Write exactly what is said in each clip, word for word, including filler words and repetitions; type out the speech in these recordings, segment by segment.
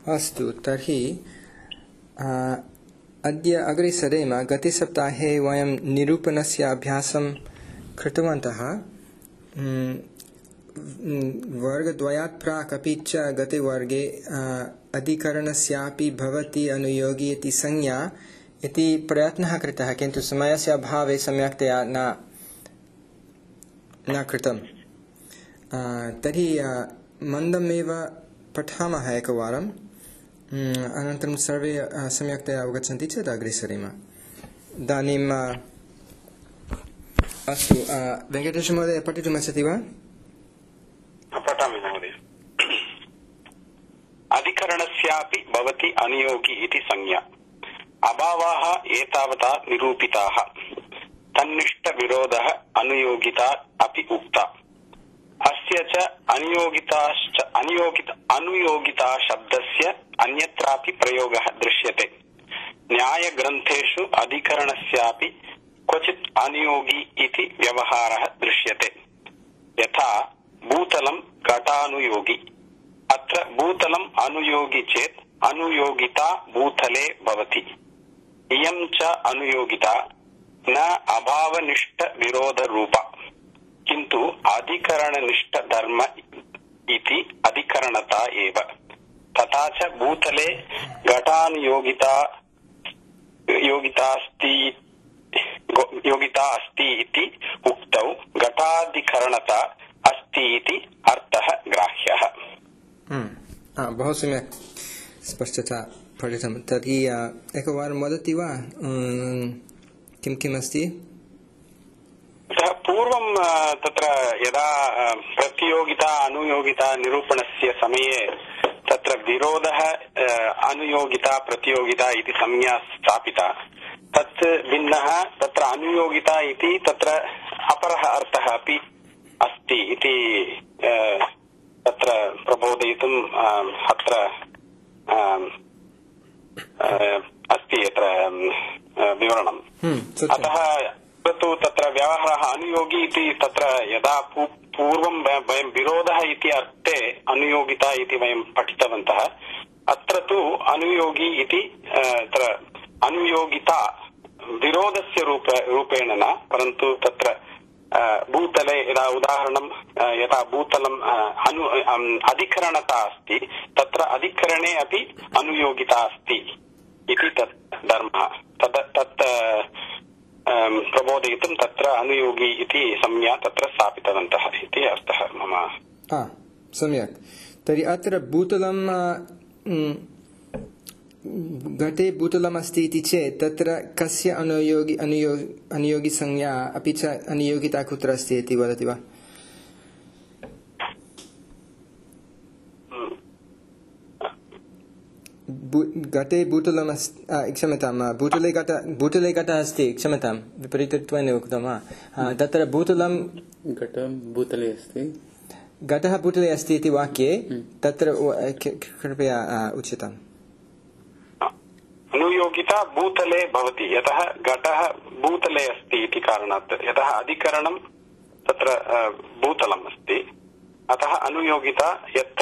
अस्तु तर्हि अद्य अग्रे सरेम। गते सप्ताहे वयं निरूपणस्य अभ्यासं कृतवन्तः। वर्गद्वयात् प्राक् अपि च गते वर्गे अधिकरणस्यापि भवति अनुयोगी इति संज्ञा इति प्रयत्नः कृतः, किन्तु समयस्य अभावे सम्यक्तया न न कृतं। तर्हि मन्दमेव पठामः एकवारम्, अनन्तरं सर्वे सम्यक्तया अवगच्छन्ति चेत् अग्रे सरेम। इदानीम् अस्तु, वेङ्कटेशमहोदय पठितुमिच्छति वा? पठामि महोदय। अधिकरणस्यापि भवति अनुयोगी इति संज्ञा। अभावाः एतावता निरूपिताः। तन्निष्ठविरोधः अनुयोगिता अपि उक्ता। अस्य च अनुयोगिताश्च अनुयोगित अनुयोगिता शब्दस्य अन्यत्रापि प्रयोगः दृश्यते। न्यायग्रन्थेषु अधिकरणस्यापि क्वचित् अनुयोगी इति व्यवहारः दृश्यते। यथा भूतलं घटानुयोगी। अत्र भूतलं अनुयोगी चेत् अनुयोगिता भूतले भवति। इयं च अनुयोगिता न अभावनिष्ठविरोधरूपा, किन्तु अधिकरणनिष्ठधर्म इति अधिकरणता एव। तथा च भूतले घटानुयोगिता योगितास्ति योगिता अस्ति इति उक्तौ घटाधिकरणता अस्ति इति अर्थः ग्राह्यः। बहु सम्यक् स्पष्टता पठितं। तर्हि एकवारं वदति वा किं किम् अस्ति? पूर्वं तत्र यदा प्रतियोगिता अनुयोगिता निरूपणस्य समये तत्र विरोधः अनुयोगिता प्रतियोगिता इति संज्ञा स्थापिता, तत् भिन्नः। तत्र अनुयोगिता इति तत्र अपरः अर्थः अपि अस्ति इति तत्र प्रबोधयितुम् अत्र अस्ति अत्र विवरणम्। अतः तु तत्र व्यवहारः अनुयोगी इति तत्र यदा पूर्वं वयं विरोधः इति अर्थे अनुयोगिता इति वयं पठितवन्तः, अत्र तु अनुयोगी इति तत्र अनुयोगिता विरोधस्य रूप रूपेण न, परन्तु तत्र भूतले यदा उदाहरणं यदा भूतलं अनु अधिकरणता अस्ति, तत्र अधिकरणे अपि अनुयोगिता अस्ति इति तत् धर्मः। तत् तत् प्रबोधयितुं तत्र अनुयोगी इति संज्ञा तत्र स्थापितवन्तः इति अर्थः मम। सम्यक्। तर्हि अत्र भूतलं घटे भूतलमस्ति इति चेत् तत्र कस्य अनुयोगी अनुयोगी अनुयोगिसंज्ञा अपि च अनुयोगिता कुत्र अस्ति इति वदति वा? घटे भूतलमस्ति, क्षम्यतां, भूतले घट भूतले घटः अस्ति, क्षम्यतां विपरीतत्वेन उक्तं वा? तत्र भूतलं घटं भूतले अस्ति, घटः भूतले अस्ति इति वाक्ये तत्र कृपया उच्यताम्। अनुयोगिता भूतले भवति, यतः घटः भूतले अस्ति इति कारणात्, यतः अधिकरणं तत्र भूतलम् अस्ति, अतः अनुयोगिता यत्र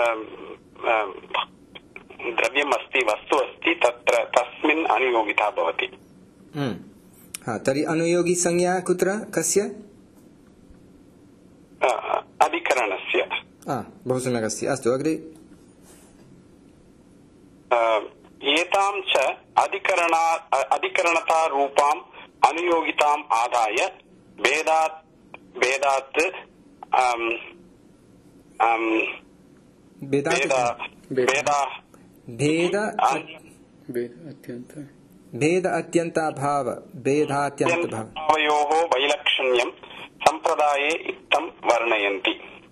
द्रव्यम् अस्ति वस्तु अस्ति तत्र तस्मिन् अनुयोगिता भवति। तर्हि अनुयोगी संज्ञा कुत्र कस्य? अधिकरणस्य। बहु सम्यक् अस्ति। अस्तु अग्रे। एतां च अधिकरणा अधिकरणता रूपाम् अनुयोगिताम् आदाय भेदात् भेदात् भेदा भेद भेद अत्यन्ताभाव भेदात्यन्तभावयोः वैलक्षण्यं सम्प्रदाये इत्थं वर्णयन्ति।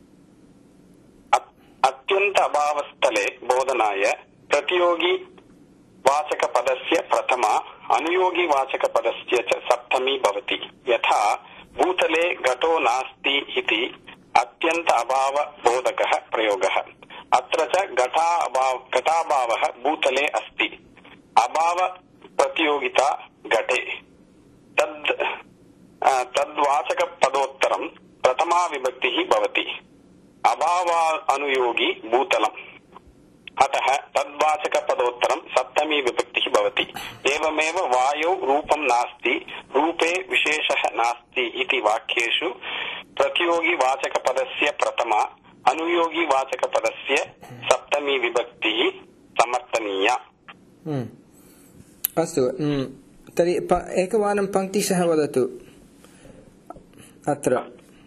अत्यन्त अभावस्थले बोधनाय प्रतियोगी वाचकपदस्य प्रथमा अनुयोगी वाचकपदस्य च सप्तमी भवति। यथा भूतले घटो नास्ति इति अत्यन्त अभाव बोधकः प्रयोगः। अत्र च घटाभाव घटाभावः भूतले अस्ति, अभाव प्रतियोगिता घटे। तद् तद्वाचकपदोत्तरं प्रथमा विभक्तिः भवति। अभाव अनुयोगी भूतलम्। अतः तद् उपयोगिवाचकपदोत्तरं सप्तमी विभक्तिः भवति। एवमेव वायौ रूपं नास्ति, रूपे विशेषः नास्ति इति वाक्येषु प्रतियोगिवाचकपदस्य प्रथमा, अनुयोगिवाचकपदस्य सप्तमी विभक्तिः समर्थनीया। अस्तु, तर्हि एकवारं पङ्क्तिशः वदतु। अत्र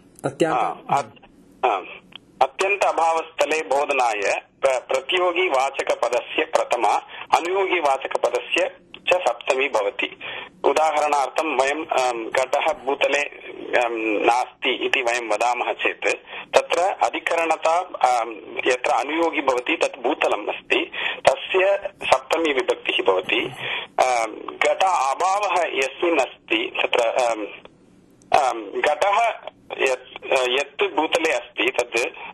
अत्यन्त अभावस्थले बोधनाय प्रतियोगिवाचकपदस्य प्रथमा, अनुयोगिवाचकपदस्य च सप्तमी भवति। उदाहरणार्थं वयं घटः भूतले नास्ति इति वयं वदामः चेत् तत्र अधिकरणता यत्र अनुयोगी भवति तत् भूतलम् अस्ति, तस्य सप्तमी विभक्तिः भवति। घट अभावः यस्मिन् अस्ति तत्र घटः यत् भूतले अस्ति तद्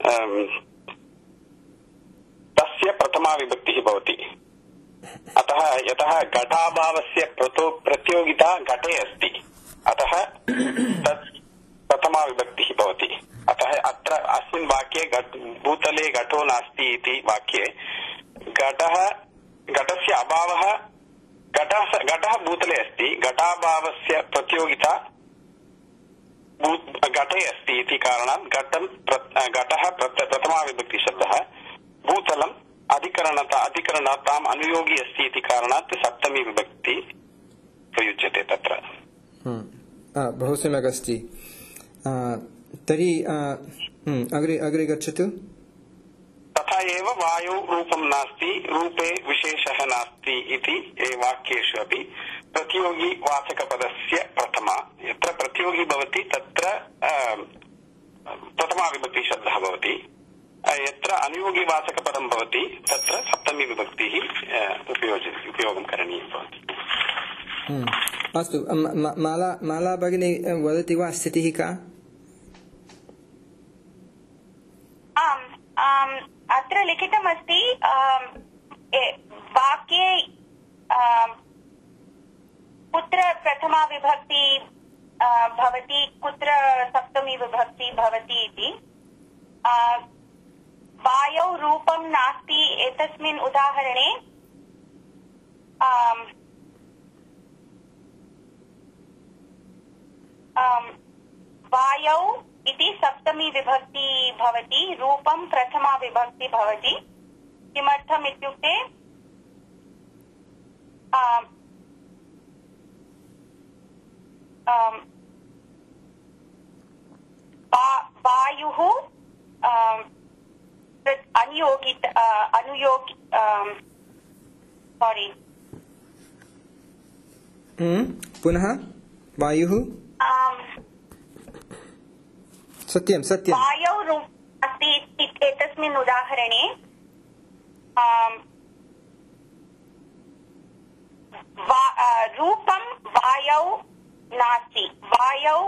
तस्य प्रथमा विभक्तिः भवति। अतः यतः घटाभावस्य प्रतियोगिता घटे अस्ति, अतः तत् प्रथमा विभक्तिः भवति। अतः अत्र अस्मिन् वाक्ये भूतले घटो नास्ति इति वाक्ये घटः घटस्य अभावः घटः घटः भूतले अस्ति, घटाभावस्य प्रतियोगिता घटे अस्ति इति कारणात् घटं घटः प्रथमा विभक्ति शब्दः, भूतलम् अधिकरणता अधिकरणताम् अनुयोगी अस्ति इति कारणात् सप्तमी विभक्ति प्रयुज्यते तत्र। बहु सम्यक् अस्ति। तर्हि अग्रे अग्रे गच्छतु। तथा एव वायौ रूपं नास्ति, रूपे विशेषः नास्ति इति वाक्येषु अपि प्रतियोगिवाचकपदस्य प्रथमा, यत्र प्रतियोगी भवति तत्र प्रथमा विभक्ति शब्दः भवति, यत्र अनुयोगिवाचकपदं भवति तत्र सप्तमी विभक्तिः उपयोगं करणीयं भवति। अस्तु, माला माला भगिनी वदति वा स्थितिः का? आम्, अत्र लिखितमस्ति वाक्ये कुत्र प्रथमा विभक्ति भवति, कुत्र सप्तमी विभक्ति भवति इति। वायौ रूपं नास्ति एतस्मिन् उदाहरणे वायौ इति सप्तमी विभक्ति भवति, रूपं प्रथमा विभक्ति भवति। किमर्थम् इत्युक्ते वायुः अनुयोगित अनुयोगि सॉरी पुनः वायुः सत्यं सत्यं वायौ अस्ति एतस्मिन् उदाहरणे रूपं वायौ नास्ति, वायौ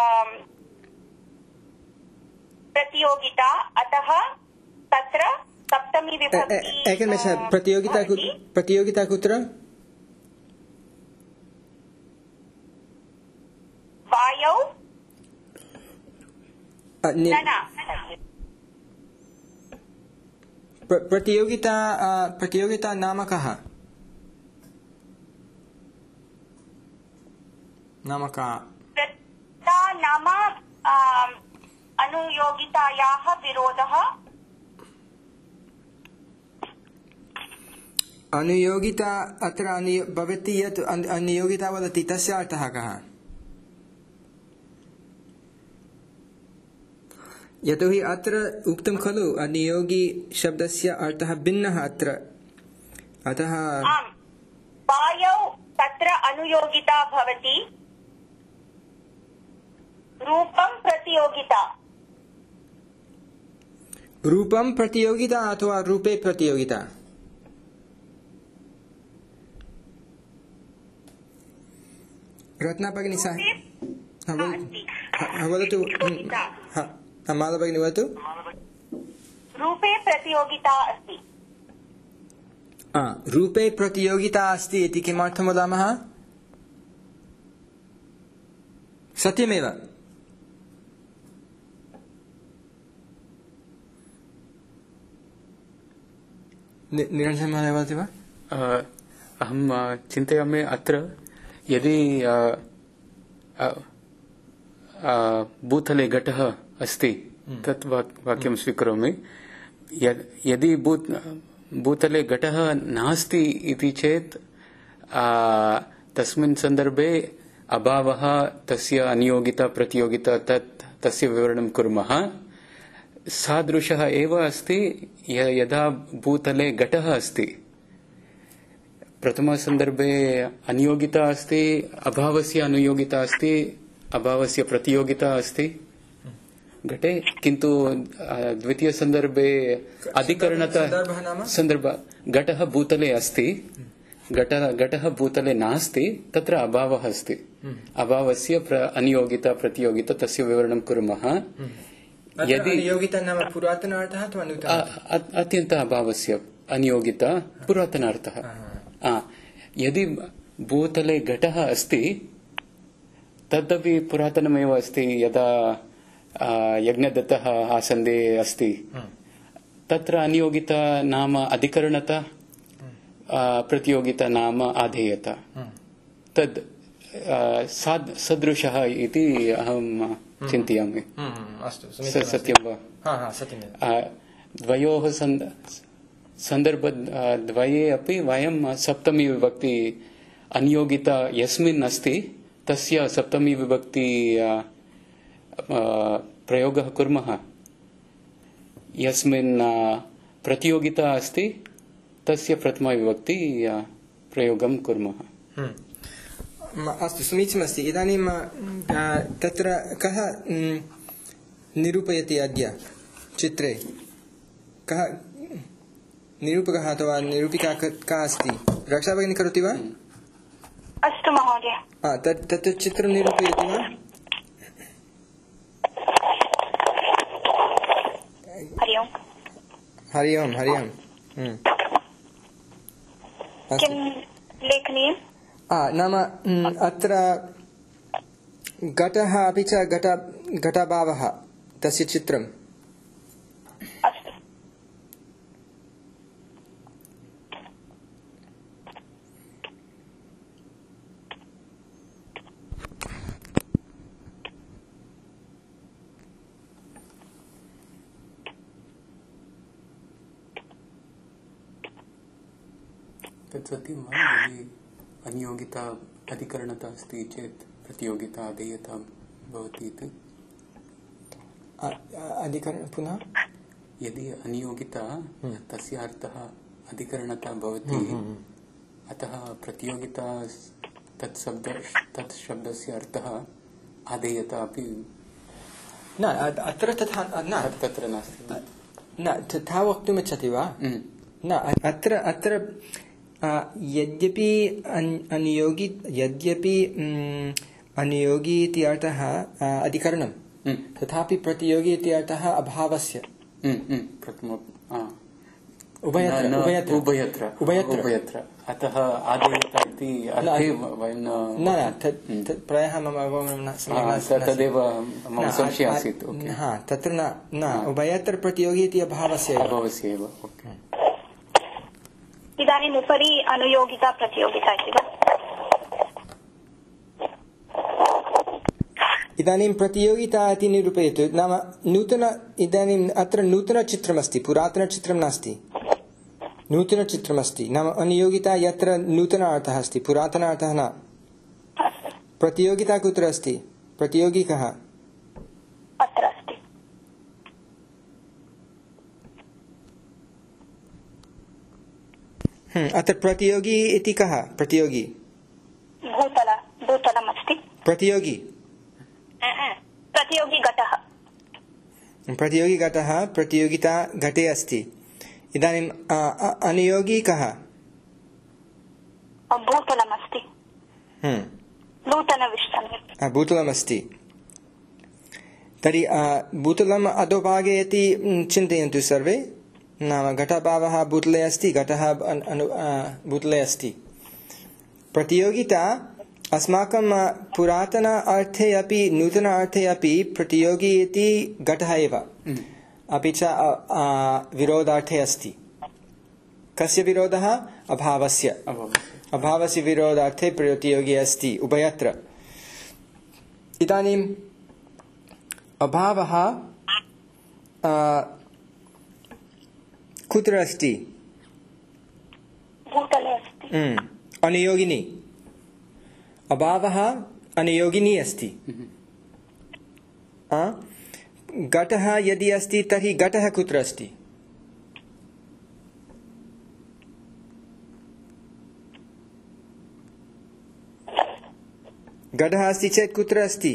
प्रतियोगिता, अतः तत्र सप्तमी विभक्ति। एकनिमेषः, प्रतियोगिता प्रतियोगिता कुत्र? वायौ प्रतियोगिता प्रतियोगिता नाम कः? नाम का नाम अनुयोगितायाः विरोधः। अनुयोगिता अत्र भवति यत् अनुयोगिता वदति तस्य अर्थः कः? यतोहि अत्र उक्तं खलु अनुयोगी शब्दस्य अर्थः भिन्नः अत्र, अतः वायौ तत्र अनुयोगिता भवति, रूपं प्रतियोगिता। रूपं प्रतियोगिता अथवा रूपे प्रतियोगिता? रत्ना भगिनी सा वदतु, माला भगिनी वदतु। रूपे प्रतियोगिता अस्ति। रूपे प्रतियोगिता अस्ति इति किमर्थं वदामः? सत्यमेव, निरञ्जन महोदय वदति वा? अहं चिन्तयामि अत्र यदि भूतले घटः अस्ति तत् वाक्यं स्वीकरोमि। यदि भूतले घटः नास्ति इति चेत् तस्मिन् सन्दर्भे अभावः तस्य अनियोगिता प्रतियोगिता तत् तस्य विवरणं कुर्मः। सादृशः एव अस्ति यदा भूतले घटः अस्ति, प्रथमसन्दर्भे अनियोगिता अस्ति, अभावस्य अनुयोगिता अस्ति, अभावस्य प्रतियोगिता अस्ति घटे, किन्तु द्वितीयसन्दर्भे अधिकरणता सन्दर्भ घटः भूतले अस्ति, घटः घटः भूतले नास्ति, तत्र अभावः अस्ति। अभावस्य अनियोगिता प्रतियोगिता तस्य विवरणं कुर्मः। यदि अनियोगिता नाम पुरातनार्थः अथवा नूतनः? अत्यन्त अभावस्य अनियोगिता पुरातनार्थः। यदि भूतले घटः अस्ति तदपि पुरातनमेव अस्ति। यदा यज्ञदत्तः आसन्दे अस्ति तत्र अनियोगिता नाम अधिकरणता, प्रतियोगिता नाम आधेयता, तद् सदृशः इति अहं चिन्तयामि। सत्यं वा? द्वयोः सन्दर्भद्वये अपि वयं सप्तमी विभक्ति अनियोगिता यस्मिन् अस्ति तस्य सप्तमी विभक्ति प्रयोगः कुर्मः। यस्मिन् प्रतियोगिता अस्ति तस्य प्रथमा विभक्ति प्रयोगं कुर्मः। अस्तु, समीचीनमस्ति। इदानीं तत्र कः निरूपयति अद्य चित्रे? कः निरूपकः अथवा निरूपिका का अस्ति? रक्षा भगिनी करोति वा? अस्तु महोदय। तत् तत् चित्रं निरूपयति वा? हरि ओम्। हरि ओम्। हरि ओम्। किं लेखनीयं? नाम अत्र घटः अपि च घट घटभावः तस्य चित्रम्। अस्तु। तत् सत्यं वा? यदि अनियोगिता अधिकरणता अस्ति चेत् प्रतियोगिता अधेयता भवति इति? अधिकरण पुनः? यदि अनियोगिता तस्य अर्थः अधिकरणता भवति, अतः प्रतियोगिता तत् शब्द तत् शब्दस्य अर्थः अधेयता अपि न। अत्र तथा न, तत्र नास्ति। न तथा वक्तुमिच्छति वा? न, अत्र अत्र यद्यपि अनियोगी यद्यपि अनियोगी इति अर्थः अधिकरणं, तथापि प्रतियोगी इति अर्थः अभावस्य। उभयत्र उभयत्र उभयत्र उभयत्र अतः आधेयता इति अर्थे वयं न न प्रायः मम अवगमनं तदेव मम संशयः आसीत्। हा, तत्र न न उभयत्र प्रतियोगी इति अभावस्य अभावस्य एव। इदानीम् उपरि अनुयोगिता प्रतियोगिता इति वा? इदानीं प्रतियोगिता इति निरूपयतु। नाम नूतन इदानीम् अत्र नूतनचित्रमस्ति, पुरातनचित्रं नास्ति, नूतनचित्रमस्ति। नाम अनियोगिता यत्र नूतन अर्थः अस्ति, पुरातन अर्थः न। प्रतियोगिता कुत्र अस्ति? प्रतियोगी कः? अत्र अस्ति। अत्र प्रतियोगी इति कः? प्रतियोगी भूतल भूतलम् अस्ति। प्रतियोगी प्रतियोगी घटः प्रतियोगी घटः प्रतियोगिता घटे अस्ति। इदानीम् अनियोगी कः? भूतलम् अस्ति। नूतनविषयः भूतलम् अस्ति। तर्हि भूतलम् अधोभागे इति चिन्तयन्तु सर्वे। नाम घटभावः भूतले अस्ति, घटः भूतले अस्ति। प्रतियोगिता अस्माकं पुरातन अर्थे अपि नूतन अर्थे अपि प्रतियोगी इति घटः एव, अपि च विरोधार्थे अस्ति। कस्य विरोधः अभावस्य अभावस्य विरोधार्थे प्रतियोगी अस्ति उभयत्र इदानीम् अभावः कुत्र अस्ति भूतले अस्ति अनुयोगिनी अभावः अनुयोगिनी अस्ति घटः यदि अस्ति तर्हि घटः कुत्र अस्ति घटः अस्ति चेत् कुत्र अस्ति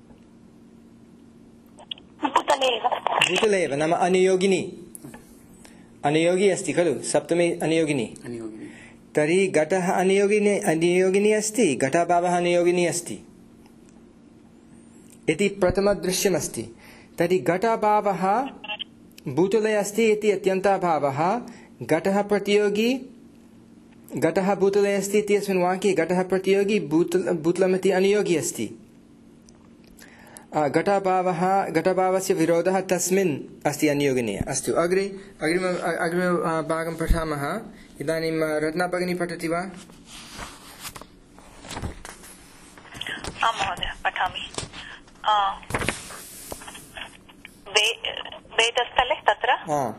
भूतले एव नाम अनुयोगिनी अनुयोगी अस्ति खलु सप्तमी अनुयोगिनी तर्हि घटः अनुयोगिनी अनुयोगिनी अस्ति घटाभावः अनुयोगिनी अस्ति इति प्रथमदृश्यमस्ति तर्हि घटाभावः भूतले अस्ति इति अत्यन्ताभावः घटः प्रतियोगी घटः भूतले अस्ति इत्यस्मिन् वाक्ये घटः प्रतियोगी भूतल भूतलमिति अनुयोगी अस्ति घटाभावः घटाभावस्य विरोधः तस्मिन् अस्ति अनुयोगिनी अस्तु अग्रे अग्रिम अग्रिम भागं पठामः इदानीं रत्ना भगिनी पठति वा आं महोदय पठामि वेदस्थले तत्र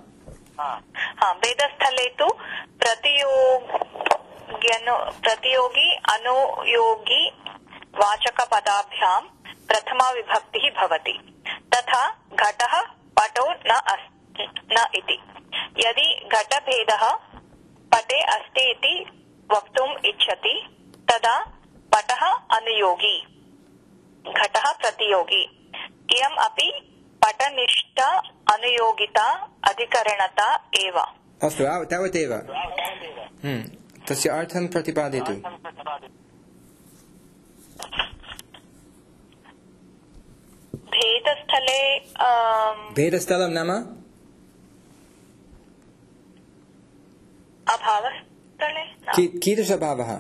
वेदस्थले तु प्रतियोग्यनु प्रतियोगी अनुयोगी वाचकपदाभ्यां प्रथमा विभक्तिः भवति तथा घटः पटो न न इति यदि घटभेदः पटे अस्ति इति वक्तुम् इच्छति तदा पटः अनुयोगी घटः प्रतियोगी इयम् अपि पटनिष्ठ अनुयोगिता अधिकरणता एव अस्तु तावदेव तस्य अर्थं प्रतिपादयतु भेदस्थले भेदस्थलं नाम अभावस्थले कीदृशभावः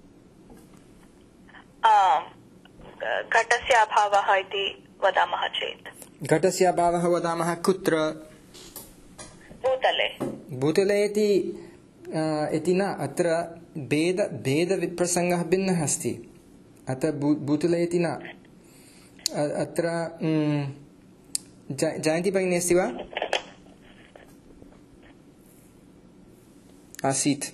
घटस्य अभावः इति वदामः चेत् घटस्य अभावः वदामः कुत्र भूतले भूतले इति इति न अत्र भेद भेदप्रसङ्गः भिन्नः अस्ति अत्र भूतले इति न अत्र जयन्ती भगिनी अस्ति वा आसीत्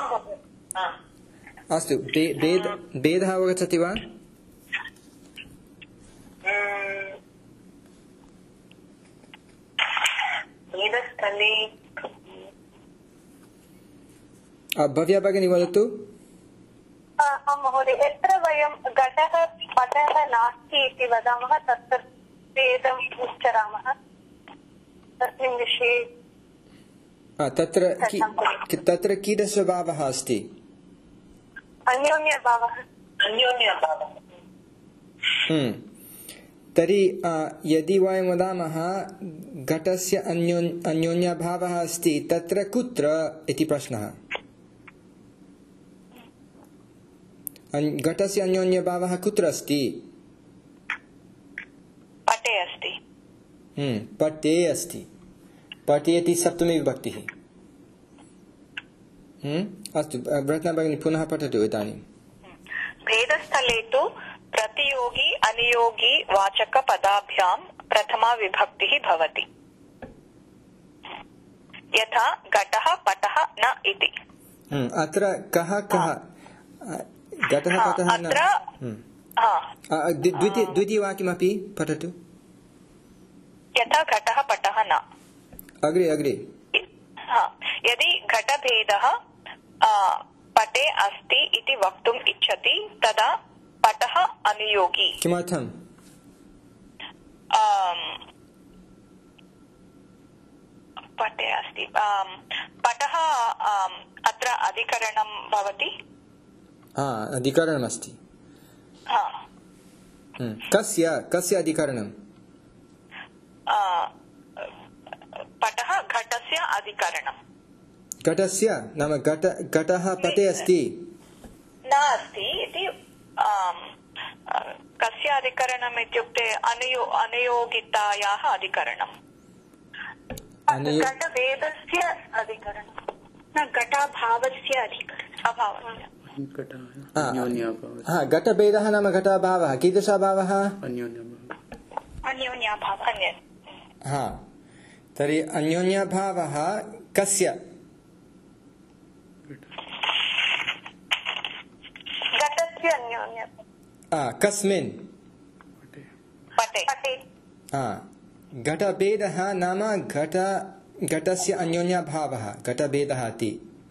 अस्तु भेद भेदः अवगच्छति वा भव्या भगिनी वदतु महोदय यत्र वयं घटः पटः नास्ति इति वदामः तत्र भेदम् उच्चारामः तस्मिन् विषये तत्र तत्र कीदृशभावः अस्ति अन्योन्यभावः अन्योन्यभावः तर्हि यदि वयं वदामः घटस्य अन्योन्यभावः अस्ति तत्र कुत्र इति प्रश्नः घटस्य अन्योन्यभावः कुत्र अस्ति पटे अस्ति पटे अस्ति पटे इति सप्तमी विभक्तिः अस्तु रत्ना भगिनी पुनः पठतु इदानीं भेदस्थले तु प्रतियोगी अनुयोगी वाचकपदाभ्यां प्रथमा विभक्तिः भवति यथा घटः पटः न इति अत्र कः कः घटः पटः न द्वितीयवाक्यमपि पठतु यथा घटः पटः न अग्रे अग्रे यदि घटभेदः पटे अस्ति इति वक्तुम् इच्छति तदा पटः अनुयोगी किमर्थं पटे अस्ति पटः अत्र अधिकरणं भवति अधिकरणमस्ति कस्य कस्य अधिकरणं पटः घटस्य अधिकरणं घटस्य नाम घट घटः पटे अस्ति न अस्ति इति कस्य अधिकरणम् इत्युक्ते अनुयो अनुयोगितायाः अधिकरणम् घटभेदस्य अधिकरणम् न घटाभावस्य अधिकरणम् अभावस्य हा घटभेदः नाम घटाभावः कीदृशाभावः अन्योन्याभावः हा तर्हि अन्योन्याभावः कस्य घटस्य अन्योन्य कस्मिन् पटे हा घटभेदः नाम घट घटस्य अन्योन्याभावः घटभेदः इति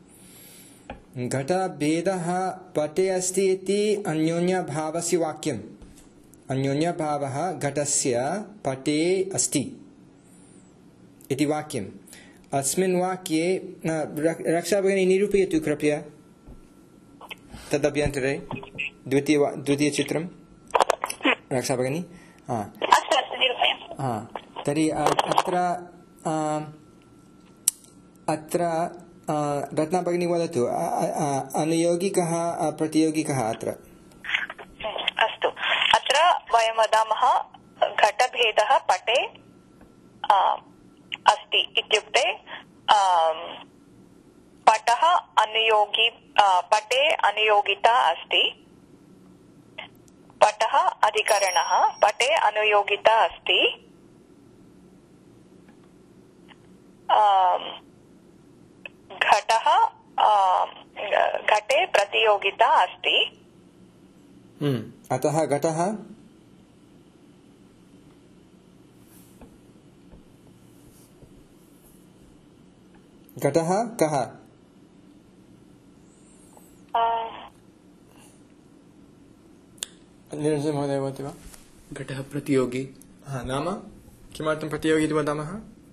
घटभेदः पटे अस्ति इति अन्योन्याभावस्य वाक्यम् अन्योन्याभावः घटस्य पटे अस्ति इति वाक्यम् अस्मिन् वाक्ये रक्षा भगिनी निरूपयतु कृपया तदभ्यन्तरे द्वितीय द्वितीयचित्रं रक्षा भगिनी हा हा तर्हि अत्र अत्र रत्ना भगिनी वदतु अनुयोगिकः प्रतियोगिकः अत्र अस्तु अत्र वयं वदामः घटभेदः पटे अस्ति इत्युक्ते पटः अनुयोगी पटे अनुयोगिता अस्ति पटः अधिकरणः पटे अनुयोगिता अस्ति घटः घटे प्रतियोगिता अस्ति अतः घटः घटः कः निरञ्जन महोदय वदति वा घटः प्रतियोगी हा नाम किमर्थं प्रतियोगी इति वदामः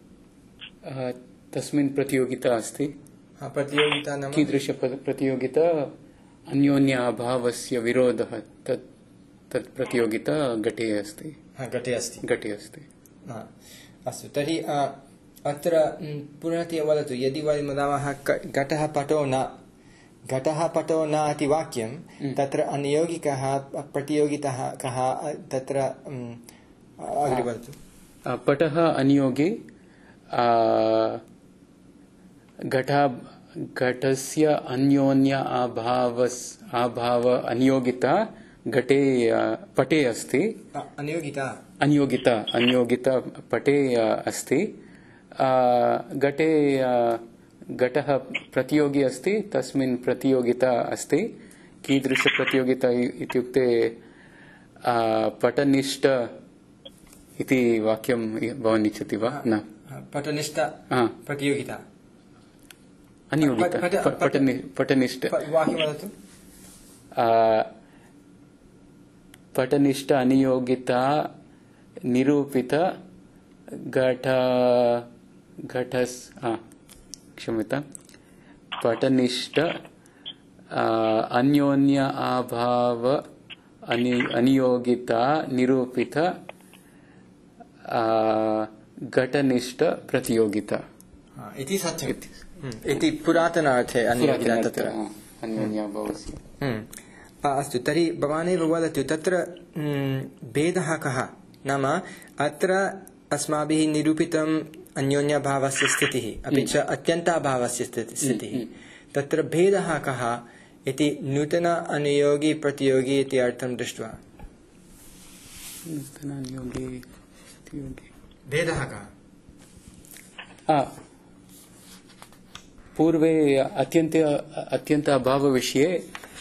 तस्मिन् प्रतियोगिता अस्ति प्रतियोगिता नाम कीदृश प्रतियोगिता अन्योन्य अभावस्य विरोधः तत् तत् प्रतियोगिता घटे अस्ति घटे अस्ति घटे अस्ति अस्तु तर्हि अत्र पुनः वदतु यदि वयं वदामः घटः पटो न घटः पटो न इति वाक्यं तत्र अनुयोगिकः प्रतियोगितः कः तत्र अग्रे वदतु पटः अनुयोगी घटा घटस्य अन्योन्य अभावस् अभाव अनियोगिता घटे पटे अस्ति अनियोगिता अनियोगिता अनियोगिता पटे अस्ति घटे घटः प्रतियोगी अस्ति तस्मिन् प्रतियोगिता अस्ति कीदृश प्रतियोगिता इत्युक्ते पटनिष्ठ इति वाक्यं भवान् इच्छति वा न पटनिष्ठ प्रतियोगिता अनियोगिता पटनिष्ठ वाक्यं वदतु पटनिष्ठ अनियोगिता निरूपित घट घटस् क्षम्यतां पटनिष्ठ अन्योन्य अभाव अनियोगिता निरूपित घटनिष्ठ प्रतियोगिता इति सत्यम् इति पुरातनार्थे अन्योगिता तत्र अन्योन्याभावस्य अस्तु तर्हि भवानेव वदतु तत्र भेदः कः नाम अत्र अस्माभिः निरूपितम् अन्योन्याभावस्य स्थितिः अपि च अत्यन्ताभावस्य स्थितिः तत्र भेदः कः इति नूतन अनुयोगी प्रतियोगी इति अर्थं दृष्ट्वा भेदः कः पूर्वे अत्यन्त अत्यन्त अभावविषये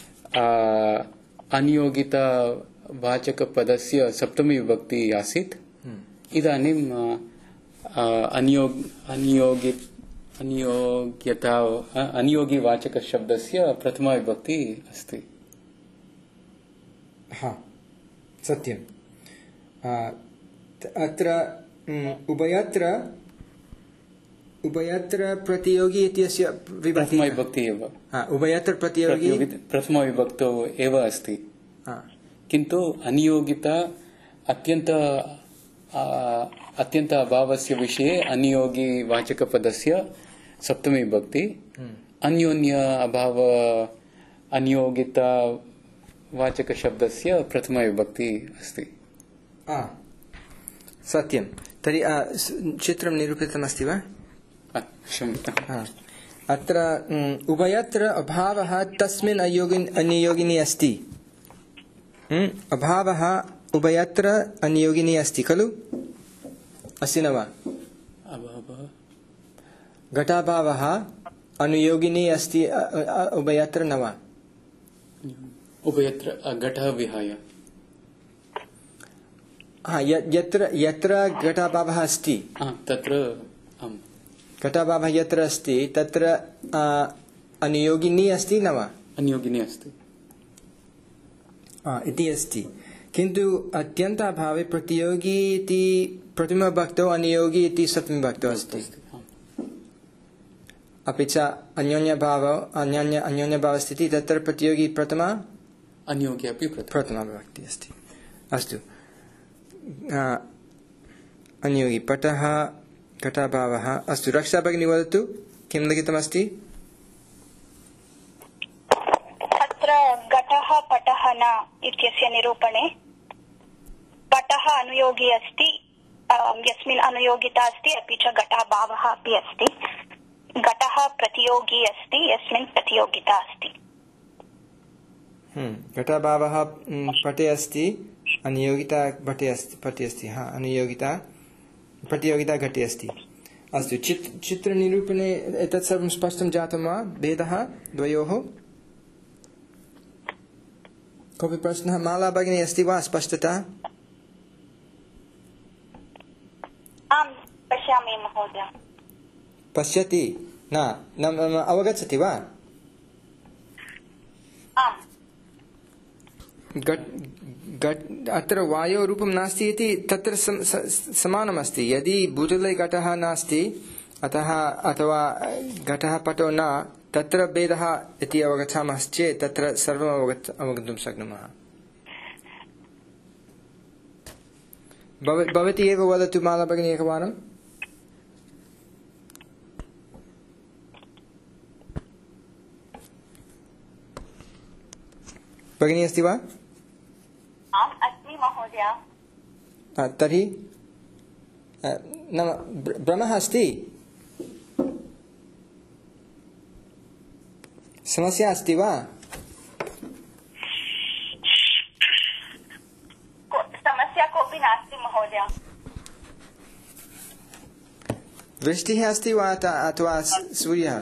अनियोगिता वाचकपदस्य सप्तमी विभक्ति आसीत् इदानीं अनियोग अनियोगि अनियोग्यता अनियोगी वाचकशब्दस्य प्रथमा विभक्ति अस्ति हा सत्यम् अत्र उभयत्र उभयत्र प्रतियोगी इत्यस्य प्रथमा विभक्ति एव उभयत्र प्रतियोगी प्रथमा विभक्तौ एव अस्ति किन्तु अनियोगिता अत्यन्त अत्यन्त अभावस्य विषये अनियोगी वाचकपदस्य सप्तमी विभक्ति अन्योन्य अभाव अनियोगिता वाचकशब्दस्य प्रथमा विभक्ति अस्ति सत्यं तर्हि चित्रं निरूपितमस्ति वा क्षम्यताम् अत्र उभयत्र अभावः तस्मिन् अनियोगिनी अस्ति। अभावः उभयत्र अनियोगिनी अस्ति खलु? अस्ति न वा? घटाभावः अनुयोगिनी अस्ति उभयत्र न वा? उभयत्र घटः विहाय। हाँ, यत्र यत्र घटाभावः अस्ति तत्र घटाभावः यत्र अस्ति तत्र अनुयोगिनी अस्ति न वा? अनुयोगिनी अस्ति इति अस्ति। किन्तु अत्यन्ताभावे प्रतियोगी इति प्रथमविभक्तौ, अनुयोगी इति सप्तमीविभक्तौ अस्ति। अपि च अन्योन्यभावौ अन्योन्य अन्योन्यभावस्थितिः तत्र प्रतियोगी प्रथमा, अनुयोगी अपि प्रथमा विभक्ति अस्ति। अस्तु, अनुयोगी पटः घटाभावः। अस्तु, रक्षा भगिनी वदतु किं लिखितमस्ति? अत्र घटः पटः न इत्यस्य निरूपणे पटः अनुयोगी अस्ति, यस्मिन् अनुयोगिता अस्ति, अपि च घटाभावः अपि अस्ति। घटः प्रतियोगी अस्ति, यस्मिन् प्रतियोगिता अस्ति। घटाभावः पटे अस्ति, अनुयोगिता पटे अस्ति पटे अस्ति हाँ अनुयोगिता प्रतियोगिता घटे अस्ति। अस्तु, चित् चित्रनिरूपणे एतत् सर्वं स्पष्टं जातं वा? भेदः द्वयोः? कोऽपि प्रश्नः? माला भगिनी अस्ति वा स्पष्टता? आं पश्यामि महोदय। पश्यति न न अवगच्छति वा? आम्। अत्र वायोरूपं नास्ति इति तत्र समानमस्ति। यदि भूतले घटः नास्ति अतः अथवा घटः पटो न, तत्र भेदः इति अवगच्छामश्चेत् तत्र सर्वम् अवगच्छ अवगन्तुं शक्नुमः। भवती एव वदतु माला भगिनी एकवारं। भगिनी अस्ति वा? आम् अस्मि महोदय। तर्हि नाम भ्रमः अस्ति, समस्या अस्ति वा? समस्या कोऽपि नास्ति महोदय। वृष्टिः अस्ति वा अथवा सूर्यः?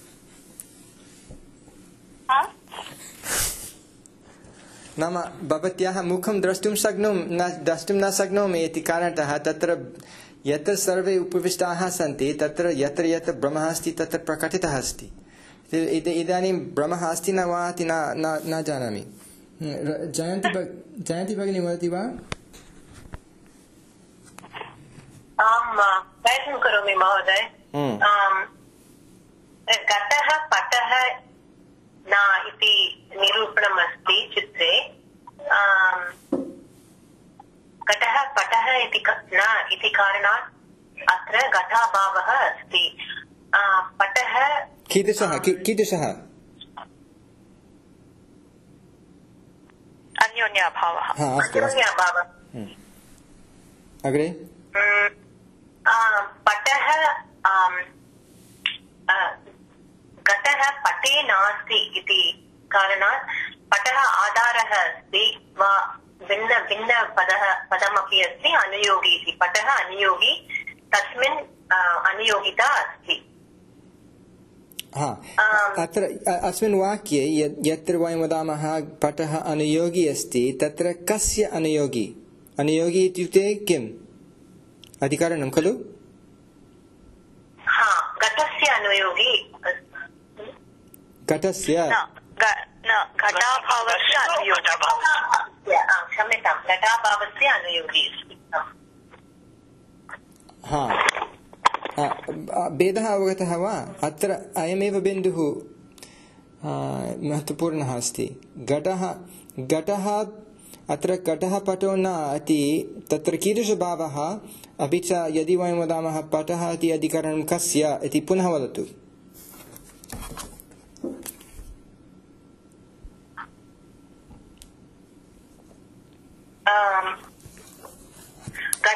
नाम भवत्याः मुखं द्रष्टुं शक्नोमि न द्रष्टुं न शक्नोमि इति कारणतः तत्र यत्र सर्वे उपविष्टाः सन्ति तत्र यत्र यत्र ब्रह्मः अस्ति तत्र प्रकटितः अस्ति। इदानीं ब्रह्मः अस्ति न वा इति न न जानामि। जयन्ती जयन्ती भगिनी वदति वा? आम्, प्रयत्नं करोमि महोदय। घटः पटः न इति निरूपणम् अस्ति चित्रे। घटः पटः इति न इति कारणात् अत्र घटाभावः अस्ति। पटः कीदृशः कीदृशः? अन्योन्याभावः। अन्योन्याभावः। अग्रे पटः घटः पटे नास्ति इति कारणात् पटः आधारः अस्ति वा भिन्न भिन्न पदः पदमपि अस्ति अनुयोगी इति। पटः अनुयोगी, तस्मिन् अनुयोगिता अस्ति। अत्र अस्मिन् वाक्ये यत्र वयं वदामः पटः अनुयोगी अस्ति तत्र कस्य अनुयोगी? अनुयोगी इत्युक्ते किम्? अधिकरणं खलु? घटस्य अनुयोगी। घटस्य घटाभावस्य अनुयोगी। क्षम्यतां, घटाभावस्य अनुयोगी अस्ति। हा, भेदः अवगतः वा? अत्र अयमेव बिन्दुः महत्वपूर्णः अस्ति। घटः घटः अत्र घटः पटो न इति तत्र कीदृशभावः? अपि च यदि वयं वदामः पटः इति अधिकरणं कस्य इति पुनः वदतु।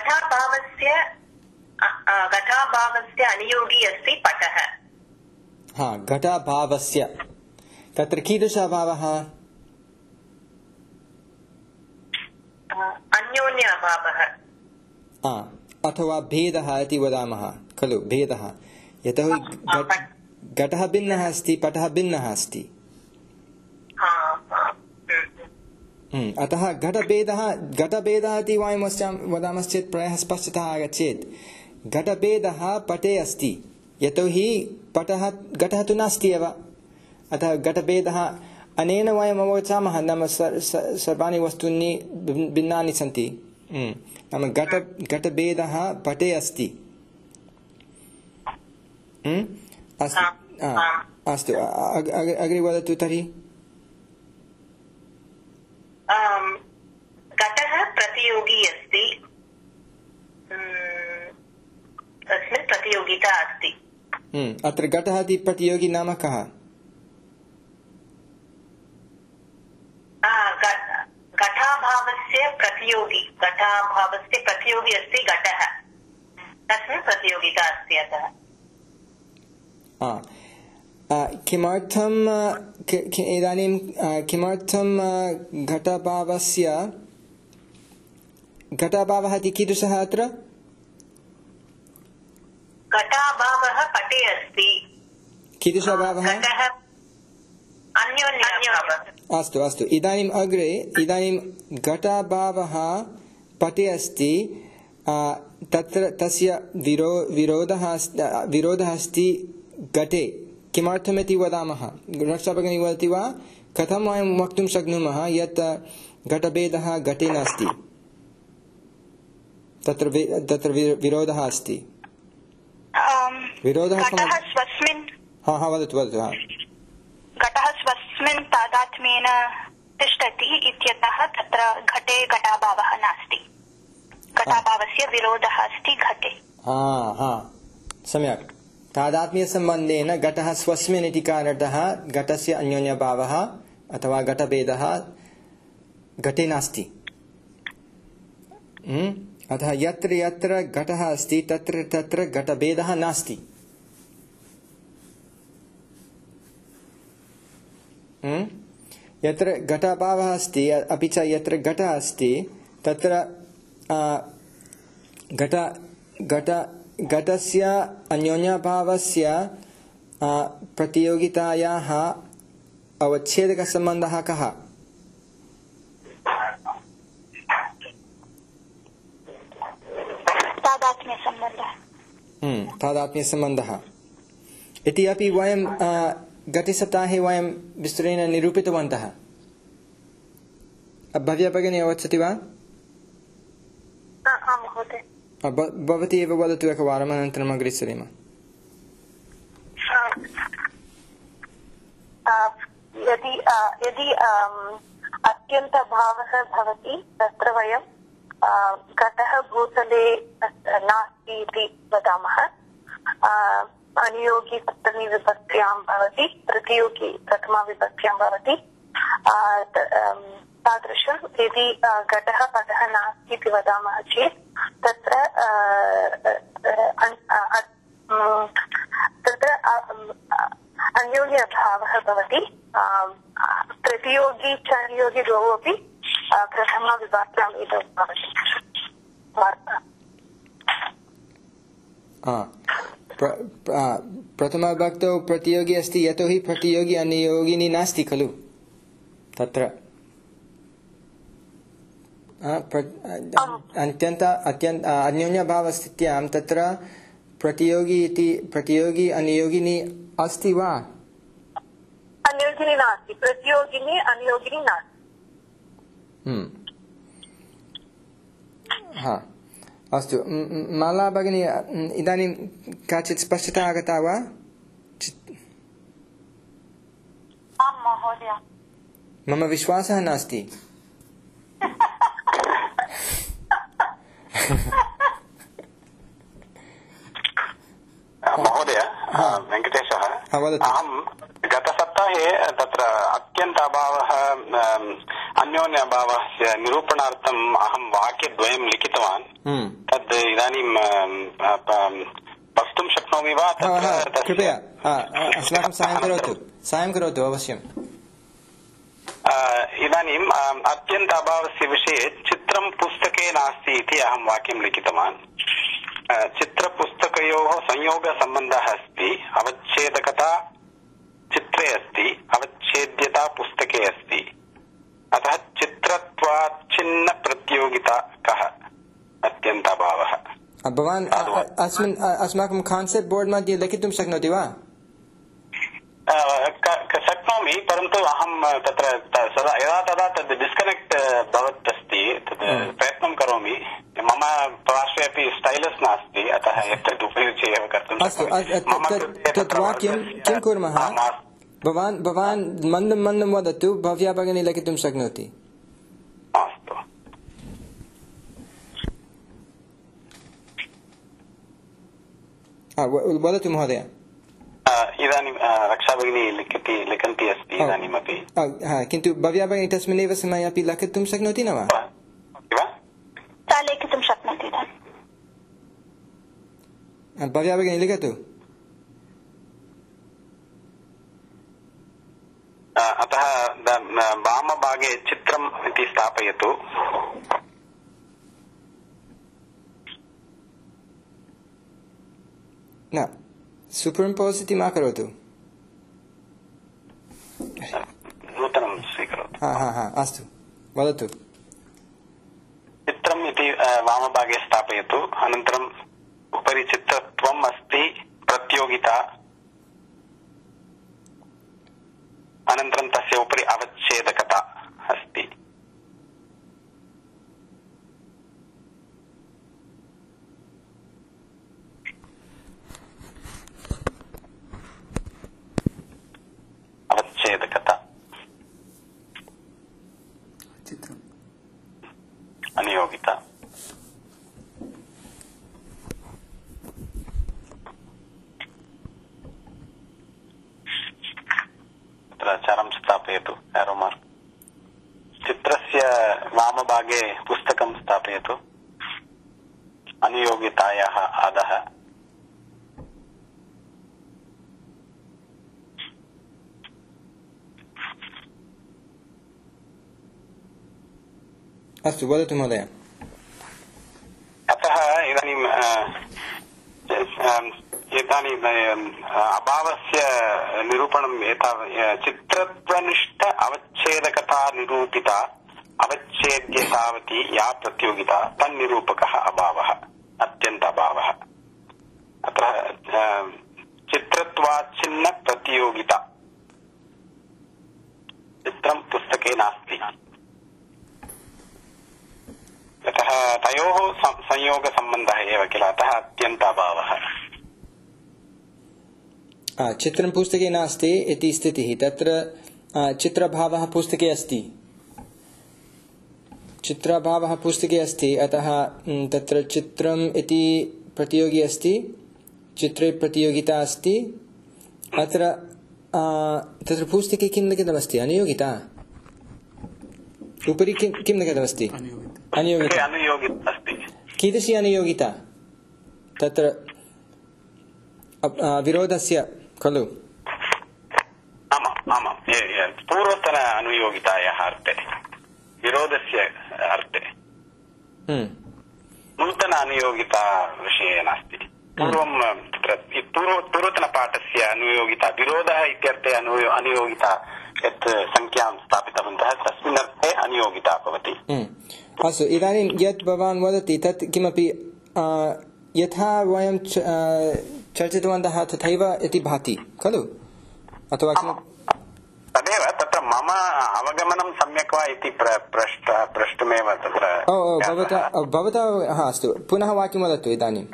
घटाभावस्य घटाभावस्य अनुयोगी अस्ति पटः। हा घटाभावस्य तत्र कीदृशः अभावः अन्योन्याभावः अथवा भेदः इति वदामः खलु भेदः यतोहि घटः भिन्नः अस्ति पटः भिन्नः अस्ति अतः घटभेदः घटभेदः इति वयं वदामश्चेत् प्रायः स्पष्टतः आगच्छेत् घटभेदः पटे अस्ति यतोहि पटः घटः तु नास्ति एव अतः घटभेदः अनेन वयम् अवगच्छामः नाम सर्वाणि वस्तूनि भिन्नानि सन्ति नाम घट घटभेदः पटे अस्ति अस्तु अग्रे वदतु तर्हि घटः प्रतियोगी अस्ति तस्मिन् प्रतियोगिता अस्ति अत्र घटः इति प्रतियोगी नाम कः घटाभावस्य प्रतियोगी घटाभावस्य प्रतियोगी अस्ति घटः तस्मिन् प्रतियोगिता अस्ति अतः किमर्थम् इदानीं किमर्थं घटाभावस्य घटाभावः इति कीदृशः अत्र घटाभावः पटे अस्ति कीदृशः भावः अस्तु अस्तु इदानीम् अग्रे इदानीं घटाभावः पटे अस्ति तत्र तस्य विरो विरोधः विरोधः अस्ति घटे किमर्थमिति वदामः रक्षा भगिनी वदति वा कथं वयं वक्तुं शक्नुमः यत् घटभेदः घटे नास्ति तत्र तत्र विरोधः अस्ति विरोधः स्वस्मिन् हा हा वदतु वदतु हा घटः स्वस्मिन् तादात्म्येन तिष्ठति इत्यतः तत्र घटे घटाभावः नास्ति घटाभावस्य विरोधः अस्ति घटे हा हा सम्यक् तादात्म्यसम्बन्धेन घटः स्वस्मिन् इति कारणतः घटस्य अन्योन्यभावः अथवा घटभेदः घटे नास्ति अतः यत्र यत्र घटः अस्ति तत्र तत्र घटभेदः नास्ति यत्र घटाभावः अस्ति अपि च यत्र घटः अस्ति तत्र घट घट घटस्य अन्योन्यभावस्य प्रतियोगितायाः अवच्छेदकसम्बन्धः कः तादात्म्यसम्बन्धः तादात्म्यसम्बन्धः इति अपि वयं गतसप्ताहे वयं विस्तरेण निरूपितवन्तः भव्या भगिनी अवगच्छति वा भवती एव वदतु एकवारम् अनन्तरम् अग्रे सरेम यदि यदि अत्यन्तभावः भवति तत्र वयं घटः भूतले नास्ति इति वदामः अनुयोगी सप्तमी विभक्त्यां भवति प्रतियोगी प्रथमा विभक्त्यां भवति तादृशं यदि घटः पटः नास्ति इति वदामः चेत् तत्र तत्र अन्योन्यभावः भवति प्रतियोगी च अनुयोगी द्वौ अपि प्रथमा विभक्त्याम् एतौ भवति वार्ता प्रथमा विभक्तौ प्रतियोगी अस्ति यतोहि प्रतियोगी अनुयोगिनी नास्ति खलु तत्र अत्यन्त अत्यन्त अन्योन्यभावस्थित्यां तत्र प्रतियोगी इति प्रतियोगी अनुयोगिनी अस्ति वा अनुयोगिनी नास्ति प्रतियोगिनी अनुयोगिनी नास्ति हा अस्तु माला भगिनी इदानीं काचित् स्पष्टता आगता वा आं महोदय मम विश्वासः नास्ति महोदय वेङ्कटेशः अहं गतसप्ताहे तत्र अत्यन्त अभावः अन्योन्य अभावस्य निरूपणार्थम् अहं वाक्यद्वयं लिखितवान् तद् इदानीं वक्तुं शक्नोमि वा? कृपया अस्माकं साहाय्यं करोतु साहाय्यं करोतु अवश्यम्। इदानीम् अत्यन्त अभावस्य विषये चित्रं पुस्तके नास्ति इति अहं वाक्यं लिखितवान्। चित्रपुस्तकयोः संयोगसम्बन्धः अस्ति, अवच्छेदकता चित्रे अस्ति, अवच्छेद्यता पुस्तके अस्ति। अतः चित्रत्वाच्छिन्न प्रतियोगिता कः अत्यन्ताभावः। भवान् अस्मिन् अस्माकं कान्सेप्ट् बोर्ड् मध्ये लिखितुं शक्नोति वा? शक्नोमि, परन्तु अहं तत्र यदा तदा तद् डिस्कनेक्ट् भवत् अस्ति, तद् प्रयत्नं करोमि। मम पार्श्वे अपि स्टैलस् नास्ति, अतः एतत् उपयुज्य एव कर्तुं शक्नोमि। तत् वाक्यं किं कुर्मः? भवान् भवान् मन्दं मन्दं वदतु, भव्या भगिनी लिखितुं शक्नोति। अस्तु। वदतु महोदय। इदानीं रक्षा भगिनी लिखति लिखन्ति अस्ति इदानीमपि। किन्तु भव्या भगिनी तस्मिन्नेव समये अपि लिखितुं शक्नोति न वा? सा लिखितुं शक्नोति। भव्या भगिनी लिखतु। अतः वामभागे चित्रम् इति स्थापयतु। न सुपरिम्पोस् इति मा करोतु, नूतनं स्वीकरोतु। हा हा हा अस्तु वदतु। चित्रम् इति वामभागे स्थापयतु। अनन्तरम् उपरि चित्रत्वम् अस्ति, प्रतियोगिता, अनन्तरं तस्य उपरि अवच्छेदकता अस्ति। अवच्छेदकता, अनियोगिता, चरं स्थापयतु, एरो मार्क्। चित्रस्य वामभागे पुस्तकं स्थापयतु, अनियोगितायाः अधः। अस्तु वदतु महोदय। अतः इदानीं इदानीम् अभावस्य निरूपणं चित्रत्वनिष्ठ अवच्छेदकता निरूपिता, अवच्छेद्यतावती या प्रतियोगिता तन्निरूपकः अभावः, अत्यन्त अभावः। अत्र चित्रत्वाच्छिन्न प्रतियोगिता, चित्रं पुस्तके नास्ति, अतः तयोः संयोगसम्बन्धः एव किल, अतः अत्यन्त अभावः। चित्रं पुस्तके नास्ति इति स्थितिः। तत्र चित्रभावः पुस्तके अस्ति, चित्रभावः पुस्तके अस्ति, अतः तत्र चित्रम् इति प्रतियोगी अस्ति, चित्रे प्रतियोगिता अस्ति। अत्र तत्र पुस्तके किं लिखितमस्ति? अनियोगिता। उपरि किं किं लिखितमस्ति? अनियोगिता। कीदृशी अनियोगिता? तत्र विरोधस्य खलु? आमाम् आमाम्, पूर्वतन अनुयोगितायाः अर्थे, विरोधस्य अर्थे। नूतन अनुयोगिता विषये नास्ति। पूर्वं पूर्वतनपाठस्य अनुयोगिता, विरोधः इत्यर्थे अनुयोगिता यत् संख्यां स्थापितवन्तः तस्मिन् अर्थे अनियोगिता भवति। अस्तु, इदानीं यत् भवान् वदति तत् किमपि यथा वयं चर्चितवन्तः तथैव इति भाति खलु, अथवा तदेव तत्र मम अवगमनं सम्यक् वा इति प्रष्टुमेव तत्र। ओ भवता भवता हा अस्तु, पुनः वाक्यं वदतु इदानीम्।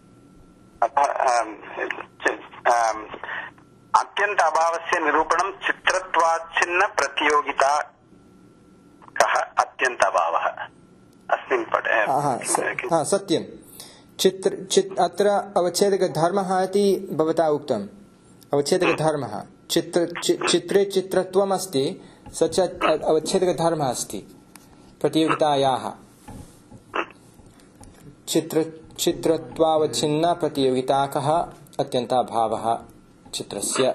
अत्यन्त अभावस्य निरूपणं चित्रत्वाच्छिन्न प्रतियोगिता कः अत्यन्त अभावः अस्मिन् पठे। सत्यं, चित्र चित् अत्र अवच्छेदकधर्मः इति भवता उक्तम्। अवच्छेदकधर्मः चित्र चित्रे चित्रत्वम् अस्ति, स च अवच्छेदकधर्मः अस्ति प्रतियोगितायाः। चित्र चित्रत्वावच्छिन्ना प्रतियोगिता कः अत्यन्ताभावः चित्रस्य।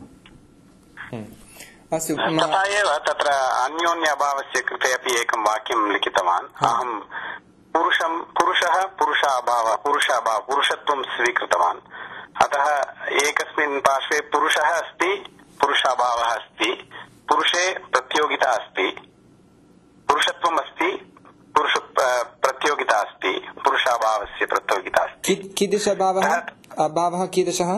अस्तु, तथा एव तत्र अन्योन्याभावस्य कृते अपि एकं वाक्यं लिखितवान्। अहं पुरुषं पुरुषः पुरुषाभावः पुरुषाभावः पुरुषत्वं स्वीकृतवान्। अतः एकस्मिन् पार्श्वे पुरुषः अस्ति, पुरुषाभावः अस्ति, पुरुषे प्रतियोगिता अस्ति, पुरुषत्वम् अस्ति, पुरुष प्रतियोगिता अस्ति, पुरुषाभावस्य प्रतियोगिता अस्ति। कीदृश अभावः? अभावः कीदृशः?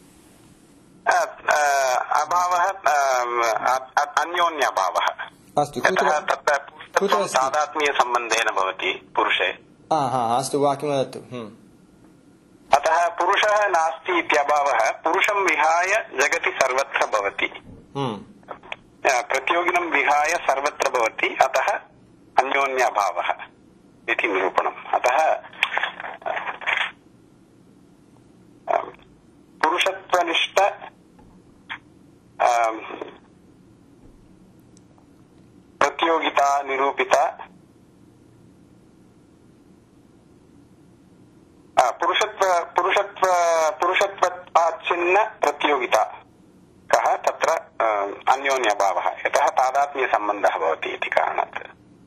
अभावः अन्योन्याभावः। अस्तु, तत्र पुरुषत्वं तादात्म्यसम्बन्धेन भवति पुरुषे। अस्तु, वाक्यं वदतु। अतः पुरुषः नास्ति इत्यभावः पुरुषं विहाय जगति सर्वत्र भवति, प्रतियोगिनं विहाय सर्वत्र भवति। अतः अन्योन्याभावः इति निरूपणम्। अतः पुरुषत्वनिष्ठ प्रतियोगिता निरूपिता पुरुषत्व पुरुषत्व पुरुषत्वाच्छिन्न प्रतियोगिता कः तत्र अन्योन्यभावः, यतः तादात्म्यसम्बन्धः भवति इति कारणात्।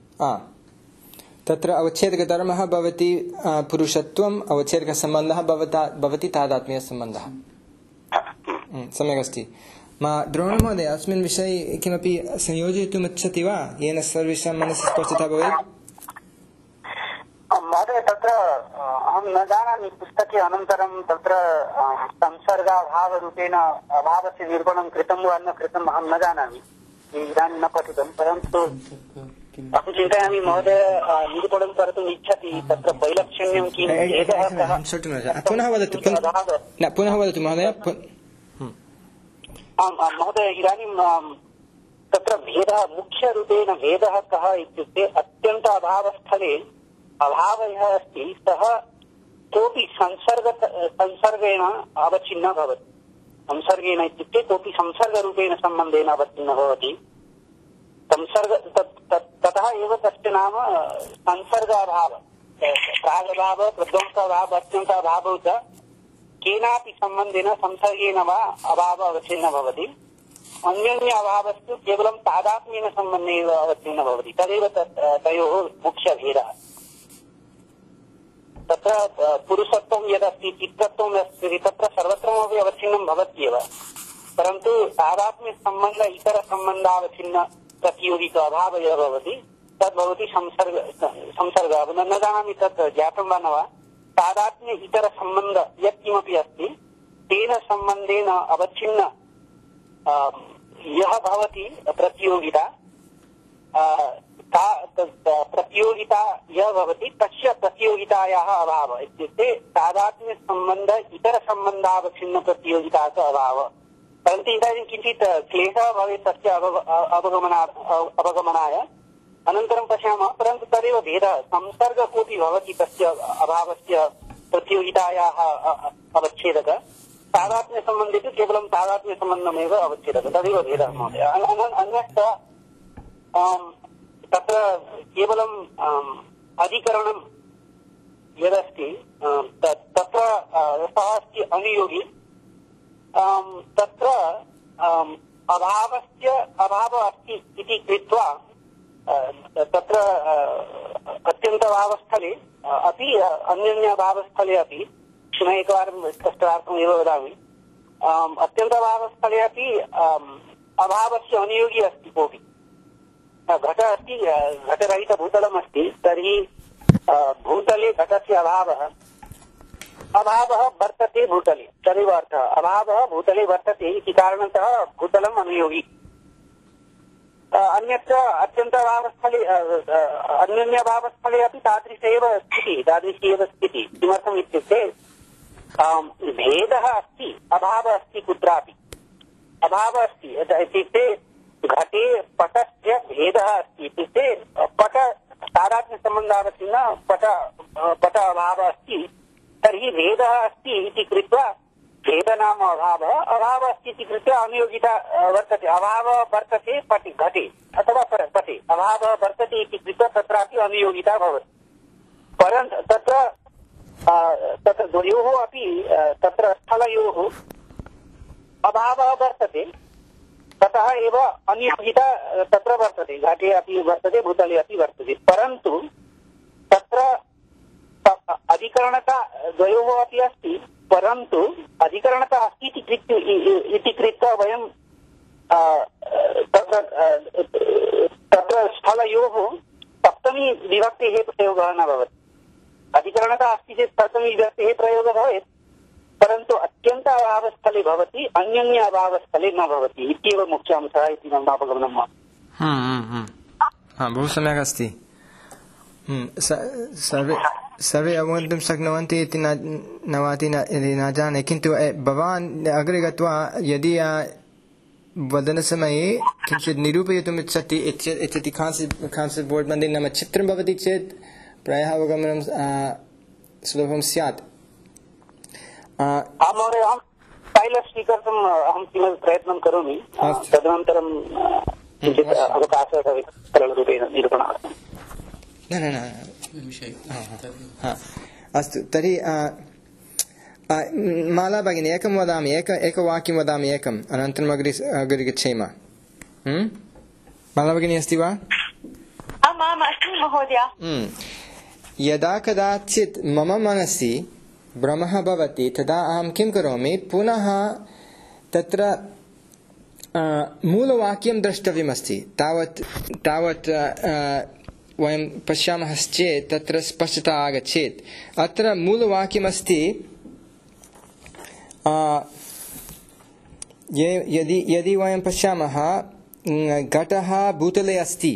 तत्र अवच्छेदकधर्मः भवति पुरुषत्वम्, अवच्छेदकसम्बन्धः भवति तादात्म्यसम्बन्धः। सम्यक् अस्ति। द्रोणमहोदय, अस्मिन् विषये किमपि संयोजयितुम् इच्छति वा, येन सर्वेषां मनसि स्पष्टता भवेत्? महोदय, तत्र अहं न जानामि, पुस्तके अनन्तरं तत्र संसर्गाभावरूपेण अभावस्य निरूपणं कृतं वा न कृतम् अहं न जानामि, इदानीं न पठितं। परन्तु अहं चिन्तयामि महोदय निरूपणं कर्तुम् इच्छति, तत्र वैलक्षण्यं किं, पुनः वदतु पुनः वदतु महोदय। महोदय, इदानीं तत्र भेदः, मुख्यरूपेण भेदः कः इत्युक्ते अत्यन्त अभावस्थले अभाव यः अस्ति सः कोऽपि संसर्ग संसर्गेण अवच्छिन्नः भवति। संसर्गेण इत्युक्ते कोऽपि संसर्गरूपेण सम्बन्धेन अवच्छिन्नः भवति। संसर्ग ततः एव तस्य नाम संसर्गाभाव, प्रागभाव, प्रध्वंसाभाव, अत्यन्ताभावौ च केनापि सम्बन्धेन संसर्गेण वा अभावः अवच्छिन्नः भवति। अन्योन्य अभावस्तु केवलं तादात्म्येन सम्बन्धेन अवच्छिन्नः भवति। तदेव तयोः मुख्यभेदः। तत्र पुरुषत्वं यदस्ति, चित्रत्वं यदस्ति, तत्र सर्वत्रमपि अवच्छिन्नं भवत्येव, परन्तु तादात्म्यसम्बन्ध इतरसम्बन्धावच्छिन्न प्रतियोगिता अभावः यः भवति तद्भवति संसर्ग संसर्गः। न जानामि तत् ज्ञातं वा न वा। तादात्म्य इतरसम्बन्ध यत्किमपि अस्ति तेन सम्बन्धेन अवच्छिन्न यः भवति प्रतियोगिता, प्रतियोगिता यः भवति तस्य प्रतियोगितायाः अभावः इत्युक्ते तादात्म्यसम्बन्ध इतरसम्बन्धावच्छिन्न प्रतियोगिताः अभावः। परन्तु इदानीं किञ्चित् क्लेशः भवेत् तस्य अवगमना अवगमनाय, अनन्तरं पश्यामः। परन्तु तदेव भेदः, संसर्ग कोऽपि भवति तस्य अभावस्य प्रतियोगितायाः अवच्छेदक, तादात्म्यसम्बन्धे तु केवलं तादात्म्यसम्बन्धमेव अवच्छेदक, तदेव भेदः महोदय। अन्यश्च तत्र केवलं अधिकरणं यदस्ति तत्र सः अस्ति अनुयोगी, तत्र अभावस्य अभावः अस्ति इति कृत्वा तत्र अत्यन्तभावस्थले अपि अन्योन्यभावस्थले अपि, क्षण एकवारं स्पष्टार्थम् एव वदामि, अत्यन्तभावस्थले अपि अभावस्य अनुयोगी अस्ति कोऽपि। घट अस्ति, घटरहितभूतलम् अस्ति, तर्हि भूतले घटस्य अभावः अभावः वर्तते भूतले, तदेव अर्थः। अभावः भूतले वर्तते इति कारणतः भूतलम् अनुयोगी। अन्यत्र अत्यन्तभावस्थले अन्योन्यभावस्थले अपि तादृश एव स्थितिः, तादृशी एव स्थितिः। किमर्थम् इत्युक्ते भेदः अस्ति, अभावः अस्ति, कुत्रापि अभावः अस्ति इत्युक्ते घटे पटस्य भेदः अस्ति इत्युक्ते पट तादात्म्यसम्बन्धावच्छिन्न पट पट अभावः अस्ति, तर्हि भेदः अस्ति इति कृत्वा भेदनाम अभावः, अभावः अस्ति इति कृत्वा अनुयोगिता वर्तते। अभावः वर्तते पटि घटे अथवा पटे, अभावः वर्तते इति कृत्वा तत्रापि अनुयोगिता भवति। परन्तु तत्र तत्र द्वयोः अपि तत्र स्थलयोः अभावः वर्तते, ततः एव अनियोगिता तत्र वर्तते, घटे अपि वर्तते, भूतले अपि वर्तते। परन्तु तत्र अधिकरणता द्वयोः अपि अस्ति, परन्तु अधिकरणता अस्ति इति कृत्वा वयं तत्र तत्र स्थलयोः सप्तमी विभक्तेः प्रयोगः न भवति। अधिकरणता अस्ति चेत् सप्तमी विभक्तेः प्रयोगः भवेत्, परन्तु अत्यन्त अभावस्थले भवति, अन्योन्य अभावस्थले न भवति इत्येव मुख्यांशः इति मम अवगमनं महोदय। बहु सम्यक् अस्ति। सर्वे सर्वे अवगन्तुं शक्नुवन्ति इति न वाति न जाने, किन्तु भवान् अग्रे गत्वा यदि वदनसमये किञ्चित् निरूपयितुम् इच्छति इच्छति कान्सेप्ट् बोर्ड् मध्ये नाम चित्रं भवति चेत् प्रायः अवगमनं सुलभं स्यात्। महोदय, अहं स्टैलस् स्वीकर्तुम् अहं किमपि प्रयत्नं करोमि, तदनन्तरं किञ्चित् अवकाशः भवेत् सरलरूपेण निरूपणार्थम्। न न न अस्तु, तर्हि माला भगिनी एकं वदामि, एक एकवाक्यं वदामि एकम्, अनन्तरम् अग्रे अग्रे गच्छेम। माला भगिनी अस्ति वा? यदा कदाचित् मम मनसि भ्रमः भवति तदा अहं किं करोमि, पुनः तत्र मूलवाक्यं द्रष्टव्यमस्ति। तावत् तावत् वयं पश्यामश्चेत् तत्र स्पष्टता आगच्छेत्। अत्र मूलवाक्यमस्ति, यदि यदि वयं पश्यामः घटः भूतले अस्ति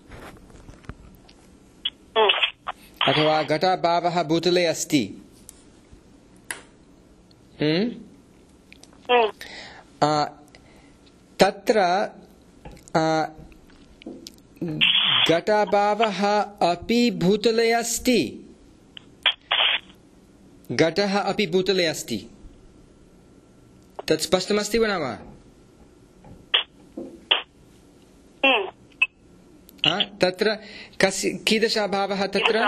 अथवा घटाभावः भूतले अस्ति, तत्र घटाभावः अपि भूतले अस्ति, घटः अपि भूतले अस्ति। तत् स्पष्टमस्ति वा न वा? तत्र कस्य कीदृश अभावः तत्र?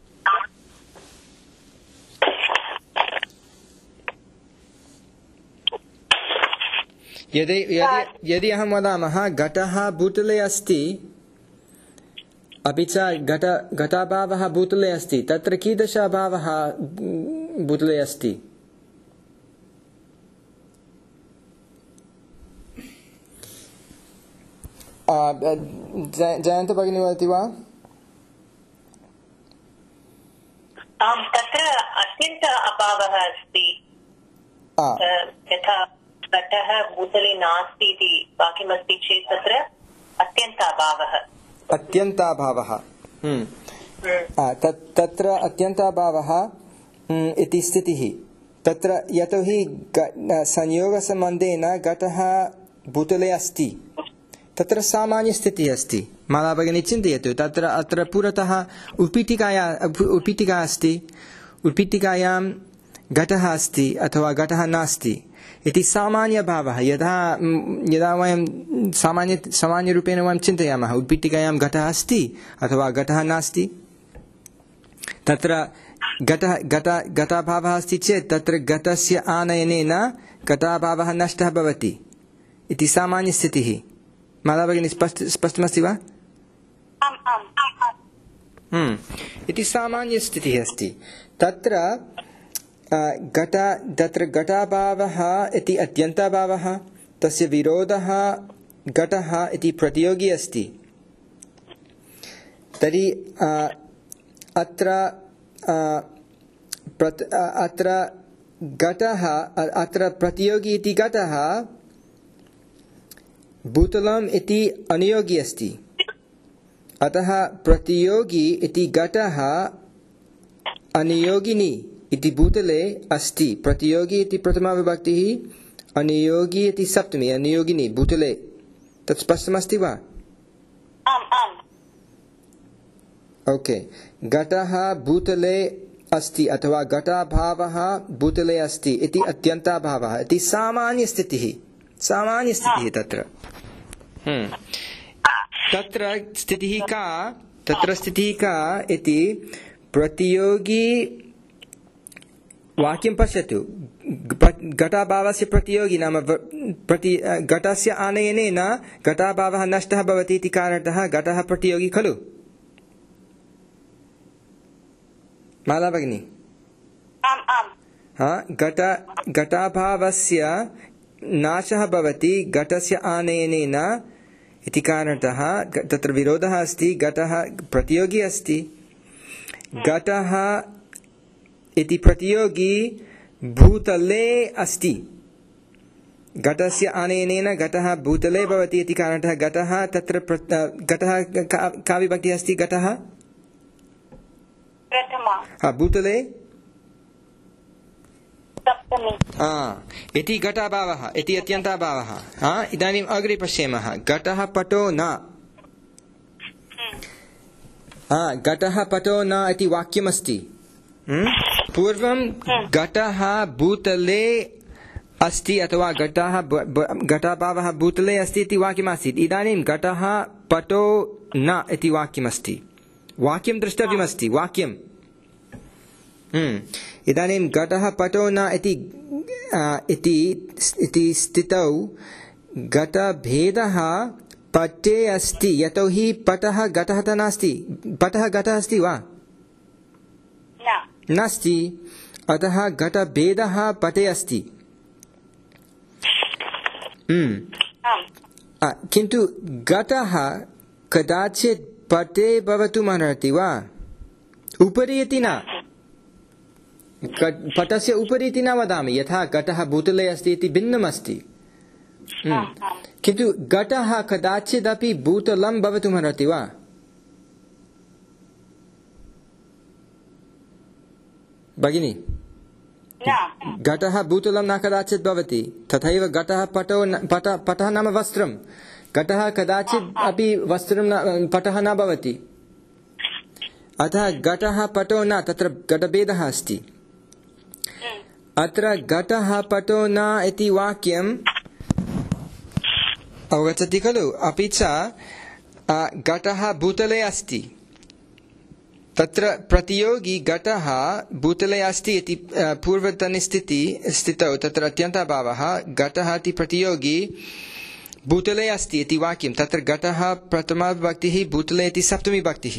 यदि यदि यदि अहं वदामः घटः भूतले अस्ति अपि च घट घटाभावः भूतले अस्ति, तत्र कीदृश अभावः भूतले अस्ति? जयन्त भगिनी वदति वा? तत्र अत्यन्त अभावः अस्ति, यथा घटः भूतले नास्ति इति वाक्यमस्ति चेत् तत्र अत्यन्त अभावः अत्यन्ताभावः तत्र अत्यन्ताभावः इति स्थितिः। तत्र यतोहि संयोगसम्बन्धेन घटः भूतले अस्ति, तत्र सामान्यस्थितिः अस्ति। माला भगिनी चिन्तयतु, तत्र अत्र पुरतः उत्पीठिकाया उत्पीठिका अस्ति, उत्पीठिकायां घटः अस्ति अथवा घटः नास्ति इति सामान्यभावः। यदा यदा वयं सामान्य सामान्यरूपेण वयं चिन्तयामः उत्पीठिकायां घटः अस्ति अथवा घटः नास्ति, तत्र घटः घट घटाभावः अस्ति चेत् तत्र घटस्य आनयनेन घटाभावः नष्टः भवति इति सामान्यस्थितिः। माला भगिनी स्पष्ट स्पष्टमस्ति वा? इति सामान्यस्थितिः अस्ति। तत्र घट तत्र घटाभावः इति अत्यन्ताभावः, तस्य विरोधः घटः इति प्रतियोगी अस्ति। तर्हि अत्र अत्र घटः अत्र प्रतियोगी इति घटः भूतलम् इति अनियोगी अस्ति, अतः प्रतियोगी इति घटः अनियोगिनी इति भूतले अस्ति। प्रतियोगी इति प्रथमा विभक्तिः, अनियोगी इति सप्तमी, अनियोगिनी भूतले। तत् स्पष्टमस्ति वा? ओके, घटः भूतले अस्ति अथवा घटाभावः भूतले अस्ति इति अत्यन्ताभावः इति सामान्यस्थितिः। सामान्यस्थितिः तत्र तत्र स्थितिः का तत्र स्थितिः का इति प्रतियोगी वाक्यं पश्यतु घटाभावस्य प्रतियोगी नाम प्रति घटस्य आनयनेन घटाभावः नष्टः भवति इति कारणतः घटः प्रतियोगी खलु माला भगिनी घट घटाभावस्य नाशः भवति घटस्य आनयनेन इति कारणतः तत्र विरोधः अस्ति घटः प्रतियोगी अस्ति घटः इति प्रतियोगी भूतले अस्ति घटस्य आनयनेन घटः भूतले भवति इति कारणतः घटः तत्र घटः का विभक्तिः अस्ति घटः प्रथमा भूतले इति घटाभावः इति अत्यन्ताभावः इदानीम् अग्रे पश्येमः घटः पटो न घटः पटो न इति वाक्यमस्ति पूर्वं घटः भूतले अस्ति अथवा घटः घटाभावः भूतले अस्ति इति वाक्यमासीत् इदानीं घटः पटो न इति वाक्यमस्ति वाक्यं द्रष्टव्यमस्ति वाक्यं इदानीं घटः पटो न इति स्थितौ घटभेदः पटे अस्ति यतोहि पटः घटः त नास्ति पटः घटः अस्ति वा नास्ति अतः घटभेदः पटे अस्ति किन्तु घटः कदाचित् पटे भवितुमर्हति वा उपरि इति न पटस्य उपरि इति न वदामि यथा घटः भूतले अस्ति इति भिन्नम् अस्ति किन्तु घटः कदाचिदपि भूतलं भवितुमर्हति वा भगिनी घटः भूतलं न कदाचित् भवति तथैव घटः पटो पटः नाम वस्त्रं घटः कदाचित् अपि वस्त्रं पटः न भवति अतः घटः पटो न तत्र घटभेदः अस्ति अत्र घटः पटो न इति वाक्यम् अवगच्छति खलु अपि च घटः भूतले अस्ति तत्र प्रतियोगी घटः भूतले अस्ति इति पूर्वतनस्थिति स्थितौ तत्र अत्यन्ताभावः घटः इति प्रतियोगी भूतले अस्ति इति वाक्यं तत्र घटः प्रथमा विभक्तिः भूतले इति सप्तमी विभक्तिः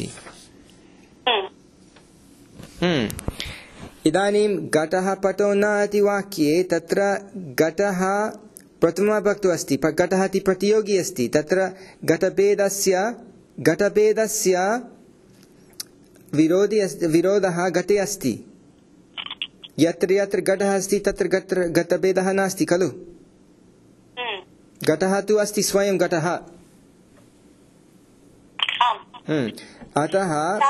इदानीं घटः पटो न इति वाक्ये तत्र घटः प्रथमा विभक्तौ अस्ति घटः इति प्रतियोगी अस्ति तत्र घटभेदस्य घटभेदस्य विरोधी विरोधः घटे अस्ति यत्र यत्र घटः अस्ति तत्र घटभेदः नास्ति खलु घटः तु अस्ति स्वयं घटः अतः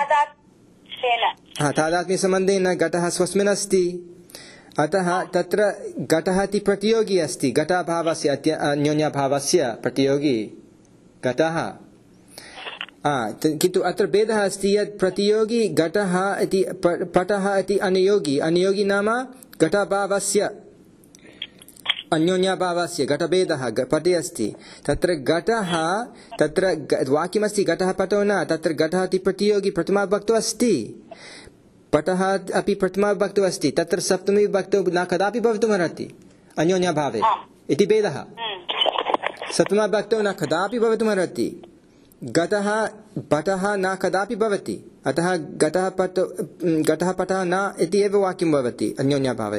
तादात्म्यसम्बन्धेन घटः स्वस्मिन् अस्ति अतः तत्र घटः इति प्रतियोगी अस्ति घटाभावस्य अन्योन्यभावस्य प्रतियोगी घटः किन्तु अत्र भेदः अस्ति यत् प्रतियोगी घटः इति पटः इति अनियोगी अनियोगी नाम घटाभावस्य अन्योन्यभावस्य घटभेदः पटे अस्ति तत्र घटः तत्र वाक्यमस्ति घटः पटो न तत्र घटः इति प्रतियोगी प्रथमा विभक्तौ अस्ति पटः अपि प्रथमा विभक्तौ अस्ति तत्र सप्तमी विभक्तौ न कदापि भवितुमर्हति अन्योन्यभावे इति भेदः सप्तमा विभक्तौ न कदापि भवितुमर्हति घटः पटः न कदापि भवति अतः घटः पटो घटः पटः न इति एव वाक्यं भवति अन्योन्यभावे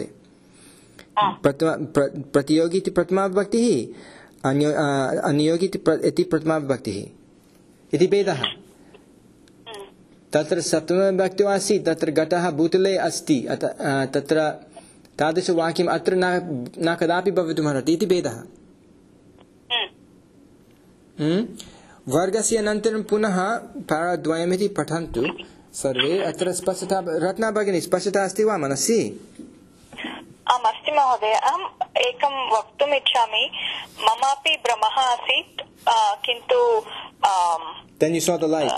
प्रतियोगी इति प्रथमा विभक्तिः अनियोगी इति प्रथमा विभक्तिः इति भेदः तत्र सप्तमा विभक्तौ आसीत् तत्र घटः भूतले अस्ति तत्र तादृशवाक्यम् अत्र न कदापि भवितुमर्हति इति भेदः वर्गस्य अनन्तरं पुनः पाराद्वयमिति पठन्तु सर्वे अत्र स्पष्टता रत्ना भगिनी स्पष्टता अस्ति वा मनसि आम् अस्ति महोदय अहम् एकं वक्तुम् इच्छामि ममापि भ्रमः आसीत् किन्तु Then you saw the light.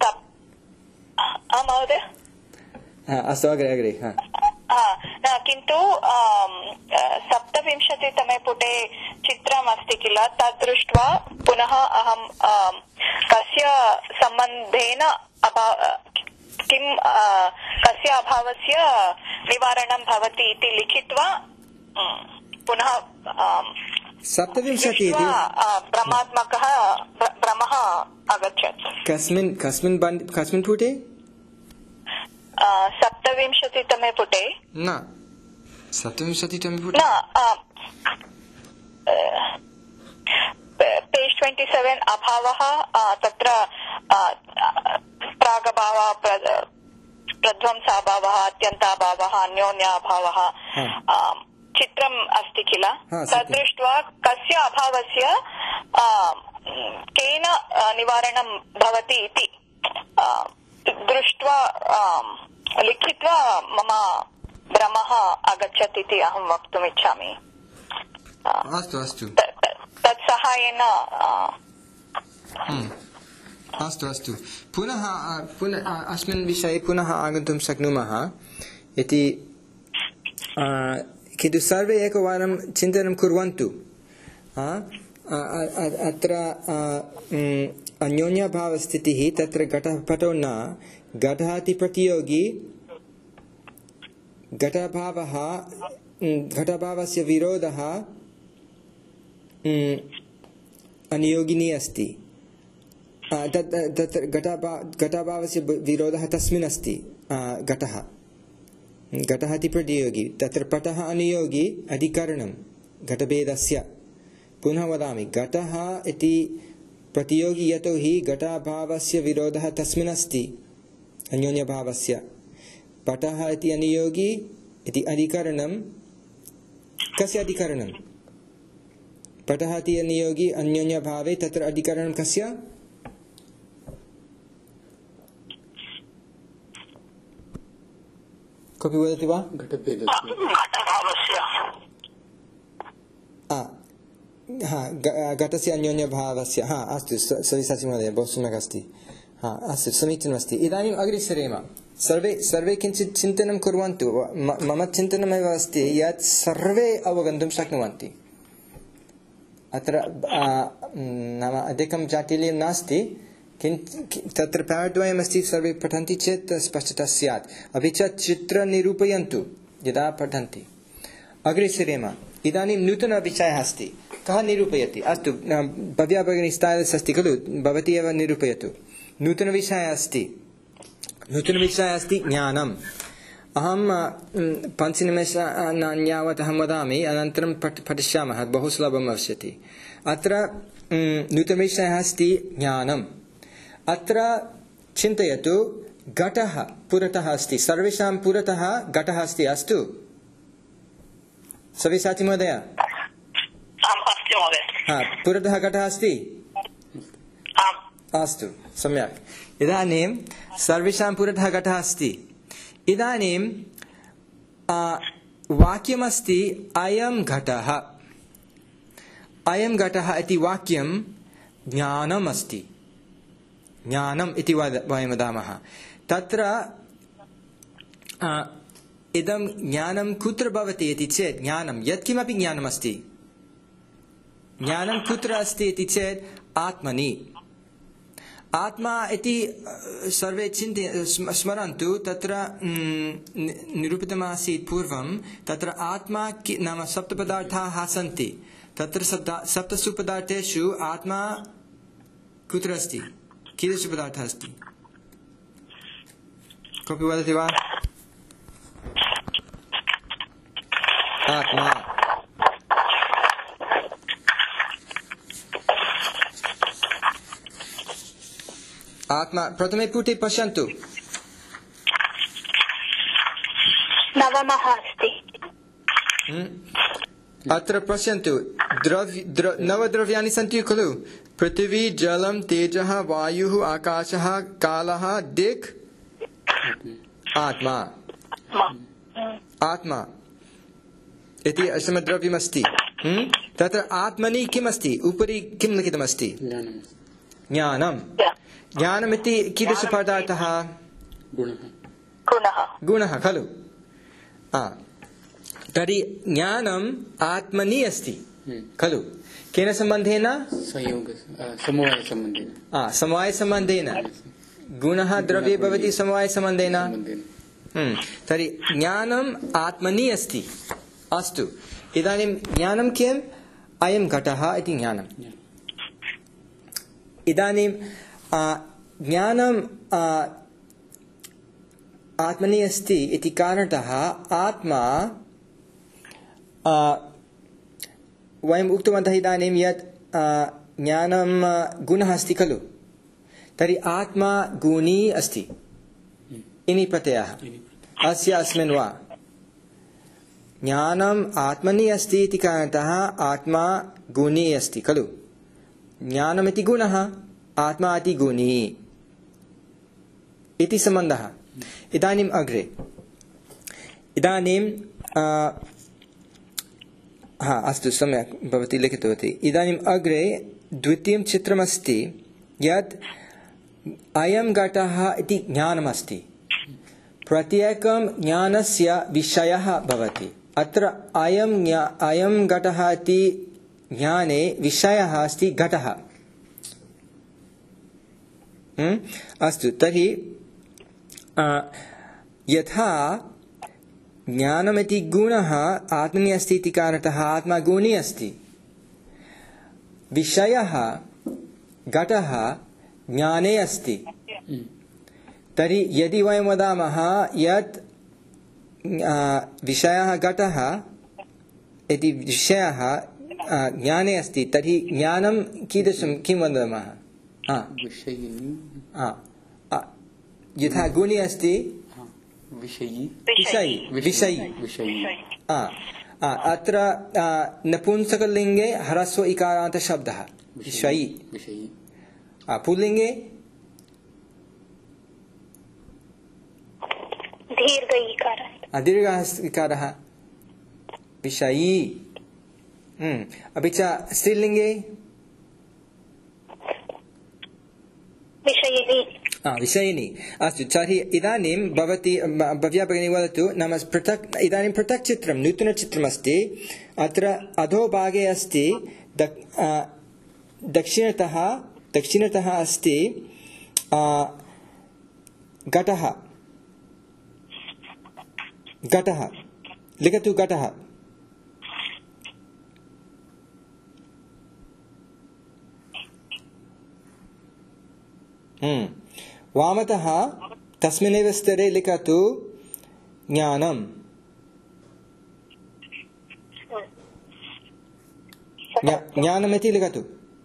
आम् महोदय अस्तु अग्रे अग्रे किन्तु सप्तविंशतितमे पुटे चित्रम् अस्ति किल तद् दृष्ट्वा पुनः अहं कस्य सम्बन्धेन किं कस्य अभावस्य निवारणं भवति इति लिखित्वा पुनः सप्तविंशति भ्रमात्मकः भ्रमः अगच्छत्। कस्मिन् कस्मिन् कस्मिन् पुटे? सप्तविंशतितमे पुटे न सप्तविंशतितमे पुटे पेज् ट्वेण्टि सेवेन् अभावः तत्र प्रागभावः प्रध्वंसाभावः अत्यन्ताभावः अन्योन्याभावः चित्रम् अस्ति किल तद्दृष्ट्वा कस्य अभावस्य केन निवारणं भवति इति दृष्ट्वा लिखित्वा मम भ्रमः अगच्छत् इति अहं वक्तुम् इच्छामि। अस्तु अस्तु तत् सहायेन अस्तु अस्तु पुनः पुनः अस्मिन् विषये पुनः आगन्तुं शक्नुमः इति किन्तु सर्वे एकवारं चिन्तनं कुर्वन्तु। अत्र अन्योन्यभावस्थितिः तत्र घटः पटो न घटः इति प्रतियोगी घटभावः घटभावस्य विरोधः अनियोगिनी अस्ति। तत्र घटभावस्य विरोधः तस्मिन् अस्ति घटः घटः इति प्रतियोगी तत्र पटः अनुयोगी अधिकरणं घटभेदस्य। पुनः वदामि घटः इति प्रतियोगी यतोहि घटाभावस्य विरोधः तस्मिन् अस्ति अन्योन्यभावस्य। पटः इति अनुयोगी इति अधिकरणं कस्य अधिकरणं? पटः इति अनुयोगी अन्योन्यभावे तत्र अधिकरणं कस्य? कोऽपि वदति वा? घटस्य अन्योन्यभावस्य। हा अस्तु सविशाचि महोदय बहु सम्यक् अस्ति। हा अस्तु समीचीनमस्ति। इदानीम् अग्रे सरेम। सर्वे सर्वे किञ्चित् चिन्तनं कुर्वन्तु। मम चिन्तनमेव अस्ति यत् सर्वे अवगन्तुं शक्नुवन्ति। अत्र नाम अधिकं जाटिल्यं नास्ति किन्तु तत्र पाठद्वयमस्ति सर्वे पठन्ति चेत् स्पष्टता स्यात्। अपि च चित्रं निरूपयन्तु यदा पठन्ति। अग्रे सरेम। इदानीं नूतनविषयः अस्ति। कः निरूपयति? अस्तु भव्या भगिनी स्टाइल्स् अस्ति खलु भवती एव निरूपयतु। नूतनविषयः अस्ति नूतनविषयः अस्ति ज्ञानम्। अहं पञ्चनिमेषान् यावत् अहं वदामि अनन्तरं पठ पठिष्यामः बहु सुलभं भविष्यति। अत्र नूतनविषयः अस्ति ज्ञानम्। अत्र चिन्तयतु घटः पुरतः अस्ति सर्वेषां पुरतः घटः अस्ति। अस्तु सविशाचि महोदय पुरतः घटः अस्ति। अस्तु सम्यक्। इदानीं सर्वेषां पुरतः घटः अस्ति। इदानीं वाक्यमस्ति अयं घटः। अयं घटः इति वाक्यं ज्ञानम् अस्ति। ज्ञानम् इति वयं वदामः। तत्र इदं ज्ञानं कुत्र भवति इति चेत् ज्ञानं यत्किमपि ज्ञानमस्ति ज्ञानं कुत्र अस्ति इति चेत् आत्मनि। आत्मा इति सर्वे चिन्त्य स्मरन्तु। तत्र निरूपितमासीत् पूर्वं तत्र आत्मा नाम सप्तपदार्थाः सन्ति। तत्र सप्तसु पदार्थेषु आत्मा कुत्र अस्ति? कीदृश पदार्थः अस्ति? कोऽपि वदति वा? आत्मा आत्मा प्रथमे पुटे पश्यन्तु। नवमः अस्ति। अत्र पश्यन्तु द्रव्य द्र, नवद्रव्याणि सन्ति खलु। पृथिवी जलं तेजः वायुः आकाशः कालः दिक् आत्मा। आत्मा इति असमद्रव्यमस्ति। तत्र आत्मनि किमस्ति? उपरि किं लिखितमस्ति? ज्ञानं। ज्ञानमिति कीदृशपदार्थः? गुणः खलु। तर्हि ज्ञानम् आत्मनि अस्ति खलु। केन सम्बन्धेन? समवायसम्बन्धेन। समवायसम्बन्धेन गुणः द्रव्ये भवति समवायसम्बन्धेन। तर्हि ज्ञानम् आत्मनि अस्ति। अस्तु, इदानीं ज्ञानं किम्? अयं घटः इति ज्ञानम्। इदानीं ज्ञानं आत्मनि अस्ति इति कारणतः आत्मा, वयम् उक्तवन्तः इदानीं यत् ज्ञानं गुणः अस्ति खलु, तर्हि आत्मा गुणी अस्ति। इनि प्रत्ययः अस्य अस्मिन् वा? ज्ञानम् आत्मनि अस्ति इति कारणतः आत्मा गुणी अस्ति खलु। ज्ञानमिति गुणः, आत्मा इति गुणी इति सम्बन्धः। इदानीम् अग्रे, इदानीं हा अस्तु, सम्यक् भवती लिखितवती। इदानीम् अग्रे द्वितीयं चित्रमस्ति यत् अयं घटः इति ज्ञानमस्ति। प्रत्येकं ज्ञानस्य विषयः भवति। अत्र अयं अयं घटः इति ज्ञाने विषयः अस्ति घटः। अस्तु, तर्हि यथा ज्ञानमिति गुणः आत्मनि अस्ति इति कारणतः आत्मा गुणी अस्ति, विषयः घटः ज्ञाने अस्ति। तर्हि यदि वयं वदामः यत् विषयः घटः इति विषयः ज्ञाने अस्ति, तर्हि ज्ञानं कीदृशं, किं वदामः? यथा गुणी अस्ति विषयी विषयी। अत्र नपुंसकलिङ्गे ह्रस्व इकारान्त शब्दः विषयी। पुल्लिङ्गे दीर्घ इकारः विषयी। अपि च स्त्रीलिङ्गे विषयिनी। अस्तु, तर्हि इदानीं भवती भव्या भगिनी वदतु, नाम पृथक्, इदानीं पृथक् चित्रं, नूतनचित्रमस्ति। अत्र अधोभागे अस्ति दक्षिणतः दक्षिणतः अस्ति घटः। घटः लिखतु, घटः। हम्म वामतः तस्मिन्नेव स्तरे लिखतु ज्ञानम्। ज्ञानमिति लिखतु।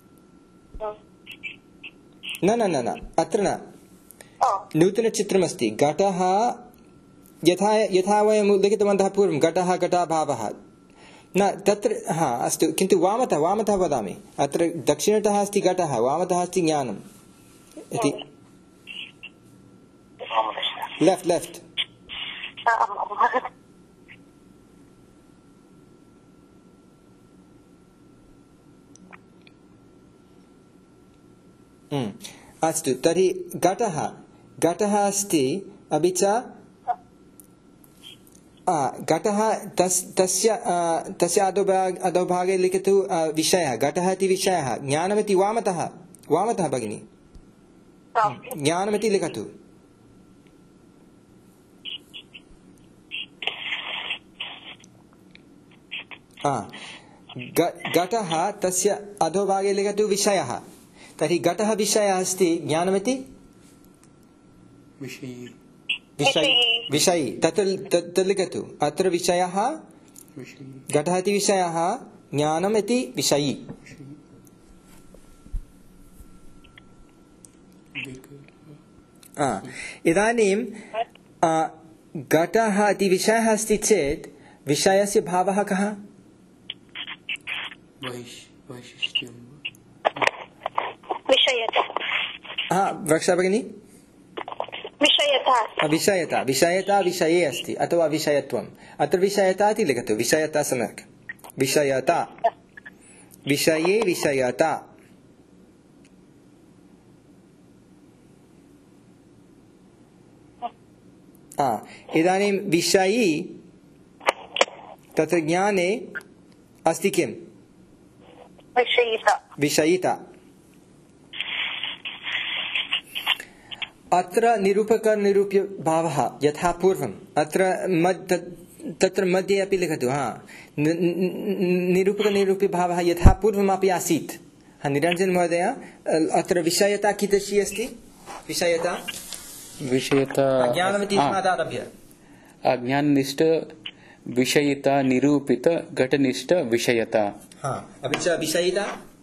न न न न अत्र न, नूतनचित्रमस्ति। घटः यथा यथा वयं लिखितवन्तः पूर्वं, घटः घटाभावः न तत्र। हा अस्तु, किन्तु वामतः वामतः वदामि। अत्र दक्षिणतः अस्ति घटः, वामतः अस्ति ज्ञानम् इति। लेफ्ट लेफ्ट अस्तु, तर्हि घटः घटः अस्ति। अपि च घटः तस्य तस्य अधोभागे अधोभागे लिखतु विषयः। घटः इति विषयः। ज्ञानमिति वामतः वामतः भगिनी, ज्ञानमिति लिखतु। घटः तस्य अधोभागे लिखतु विषयः। तर्हि घटः विषयः अस्ति, ज्ञानमिति विषयी। तत् लिखतु। अत्र विषयः घटः इति विषयः, ज्ञानमिति विषयी। इदानीं घटः इति विषयः अस्ति चेत् विषयस्य भावः कः? वृक्षा भगिनी, विषयता विषयता विषये अस्ति अथवा विषयत्वम्। अत्र विषयता इति लिखतु। विषयता सम्यक्। विषयता विषये विषयता। इदानीं विषयी तत्र ज्ञाने अस्ति किम्? विषयिता। अत्र निरूपकनिरूप्य भावः यथा पूर्वम् अत्र तत्र मध्ये अपि लिखतु। हा, निरूपकनिरूप्य भावः यथा पूर्वमपि आसीत्। हा, निरञ्जन महोदय, अत्र विषयता कीदृशी अस्ति? विषयता विषयता ज्ञानमिति आदारभ्य अज्ञाननिष्ठ विषयता निरूपित घटनिष्ठ विषयता। हा, अपि च विषयिता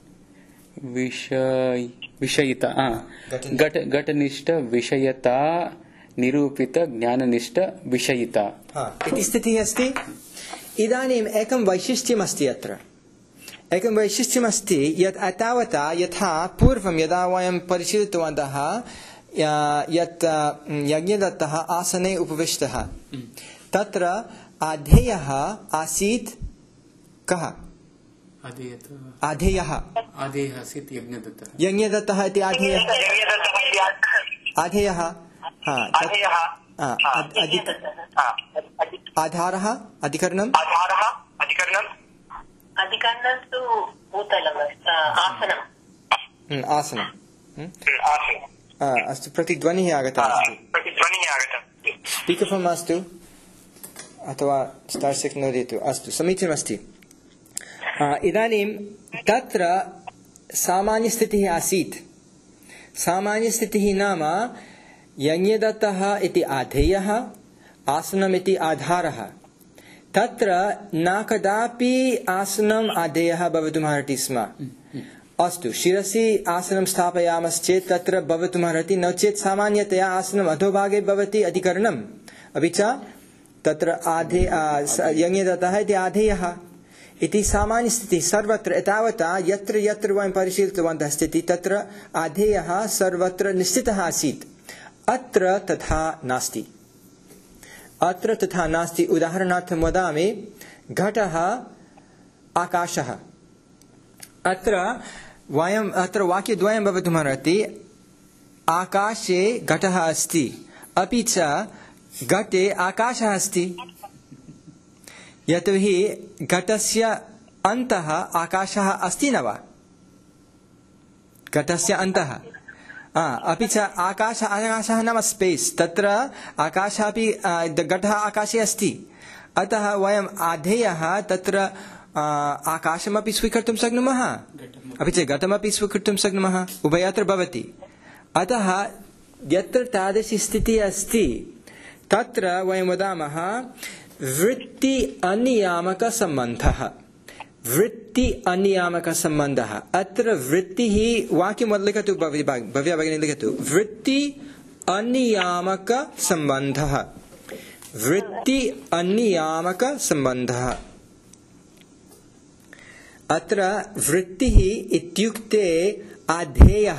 विषय विषयिता घट घटनिष्ठ विषयता निरूपित ज्ञाननिष्ठ विषयिता। हा, इति स्थितिः अस्ति। इदानीम् एकं वैशिष्ट्यमस्ति। अत्र एकं वैशिष्ट्यमस्ति यत् एतावता यथा पूर्वं यदा वयं परिशीलितवन्तः यत् यज्ञदत्तः आसने उपविष्टः, तत्र आधेयः आसीत् कः? आधेयः आधेयः आसीत् यज्ञदत्तः। यज्ञदत्तः इति आधेयः आधेयः आधारः अधिकरणम् अधिकरणं तु भूतलम् आसनम् आसनम् अस्तु। प्रतिध्वनिः आगतः अस्ति। स्पीकर् फोन् मास्तु अथवा स्टार् सिक्स् नोदयतु। अस्तु, समीचीनमस्ति। इदानीं तत्र सामान्यस्थितिः आसीत्। सामान्यस्थितिः नाम यज्ञदत्तः इति आधेयः, आसनम् इति आधारः। तत्र न कदापि आसनम् आधेयः भवितुमर्हति स्म। अस्तु, शिरसि आसनं स्थापयामश्चेत् तत्र भवितुमर्हति, नो चेत् सामान्यतया आसनम् अधोभागे भवति अधिकरणम्। अपि च तत्र आधे यज्ञदत्तः इति आधेयः इति सामान्यस्थितिः सर्वत्र। एतावता यत्र यत्र वयं परिशीलितवन्तः स्थितिः तत्र आधेयः सर्वत्र निश्चितः आसीत्। अत्र तथा नास्ति। अत्र तथा नास्ति। उदाहरणार्थं वदामि, घटः आकाशः। अत्र वयम् अत्र वाक्यद्वयं भवितुमर्हति। आकाशे घटः अस्ति, अपि च घटे आकाशः अस्ति। यतोहि घटस्य अन्तः आकाशः अस्ति न वा? घटस्य अन्तः अपि च आकाश आकाशः नाम स्पेस्। तत्र आकाशः अपि घटः आकाशे अस्ति। अतः वयम् आधेयः तत्र आकाशमपि स्वीकर्तुं शक्नुमः, अपि च घटमपि स्वीकर्तुं शक्नुमः, उभयत्र भवति। अतः यत्र तादृशी स्थितिः अस्ति तत्र वयं वदामः वृत्ति अनियामक संबंधः। वृत्ति अनियामक संबंधः। अत्र वृत्तिः वाक्यं लिखतु भव्या भगिनी, लिखतु वृत्ति अनियामक संबंधः। वृत्ति अनियामक संबंधः। अत्र वृत्तिः इत्युक्ते आधेयः,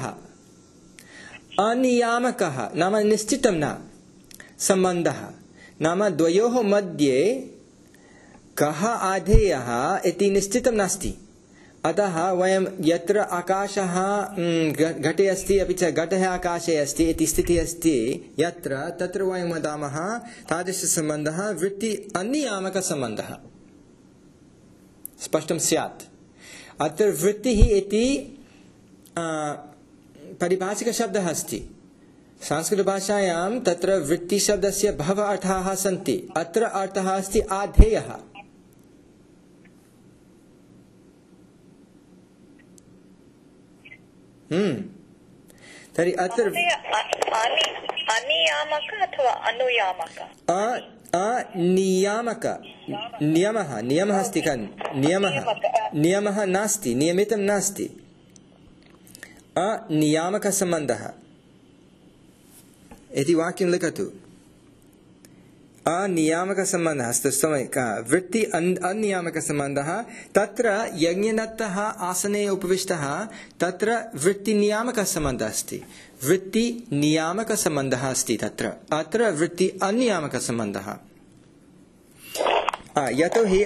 अनियामकः नाम निश्चितं न, संबंधः नाम द्वयोः मध्ये कः आधेयः इति निश्चितं नास्ति। अतः वयं यत्र आकाशः घटे अस्ति, अपि च घटः आकाशे अस्ति इति स्थितिः अस्ति यत्र, तत्र वयं वदामः तादृशसम्बन्धः वृत्ति अनियामकसम्बन्धः। स्पष्टं स्यात्। अत्र वृत्तिः इति परिभाषिकशब्दः अस्ति। संस्कृतभाषायां तत्र वृत्तिशब्दस्य बहवः अर्थाः सन्ति। अत्र अर्थः अस्ति आधेयः। हम्म तर्हि अत्र अनियामक अथवा अनुयामक? अनियामक नियमः नियमः अस्ति खलु। नियमः नियमः नास्ति, नियमितं नास्ति। अनियामकसम्बन्धः इति वाक्यं लिखतु। अनियामकसम्बन्धः अस्तु वृत्ति अनियामकसम्बन्धः। तत्र यज्ञदत्तः आसने उपविष्टः, तत्र वृत्तिनियामकसम्बन्धः अस्ति। वृत्तिनियामकसम्बन्धः अस्ति तत्र। अत्र वृत्ति अनियामकसम्बन्धः। यतोहि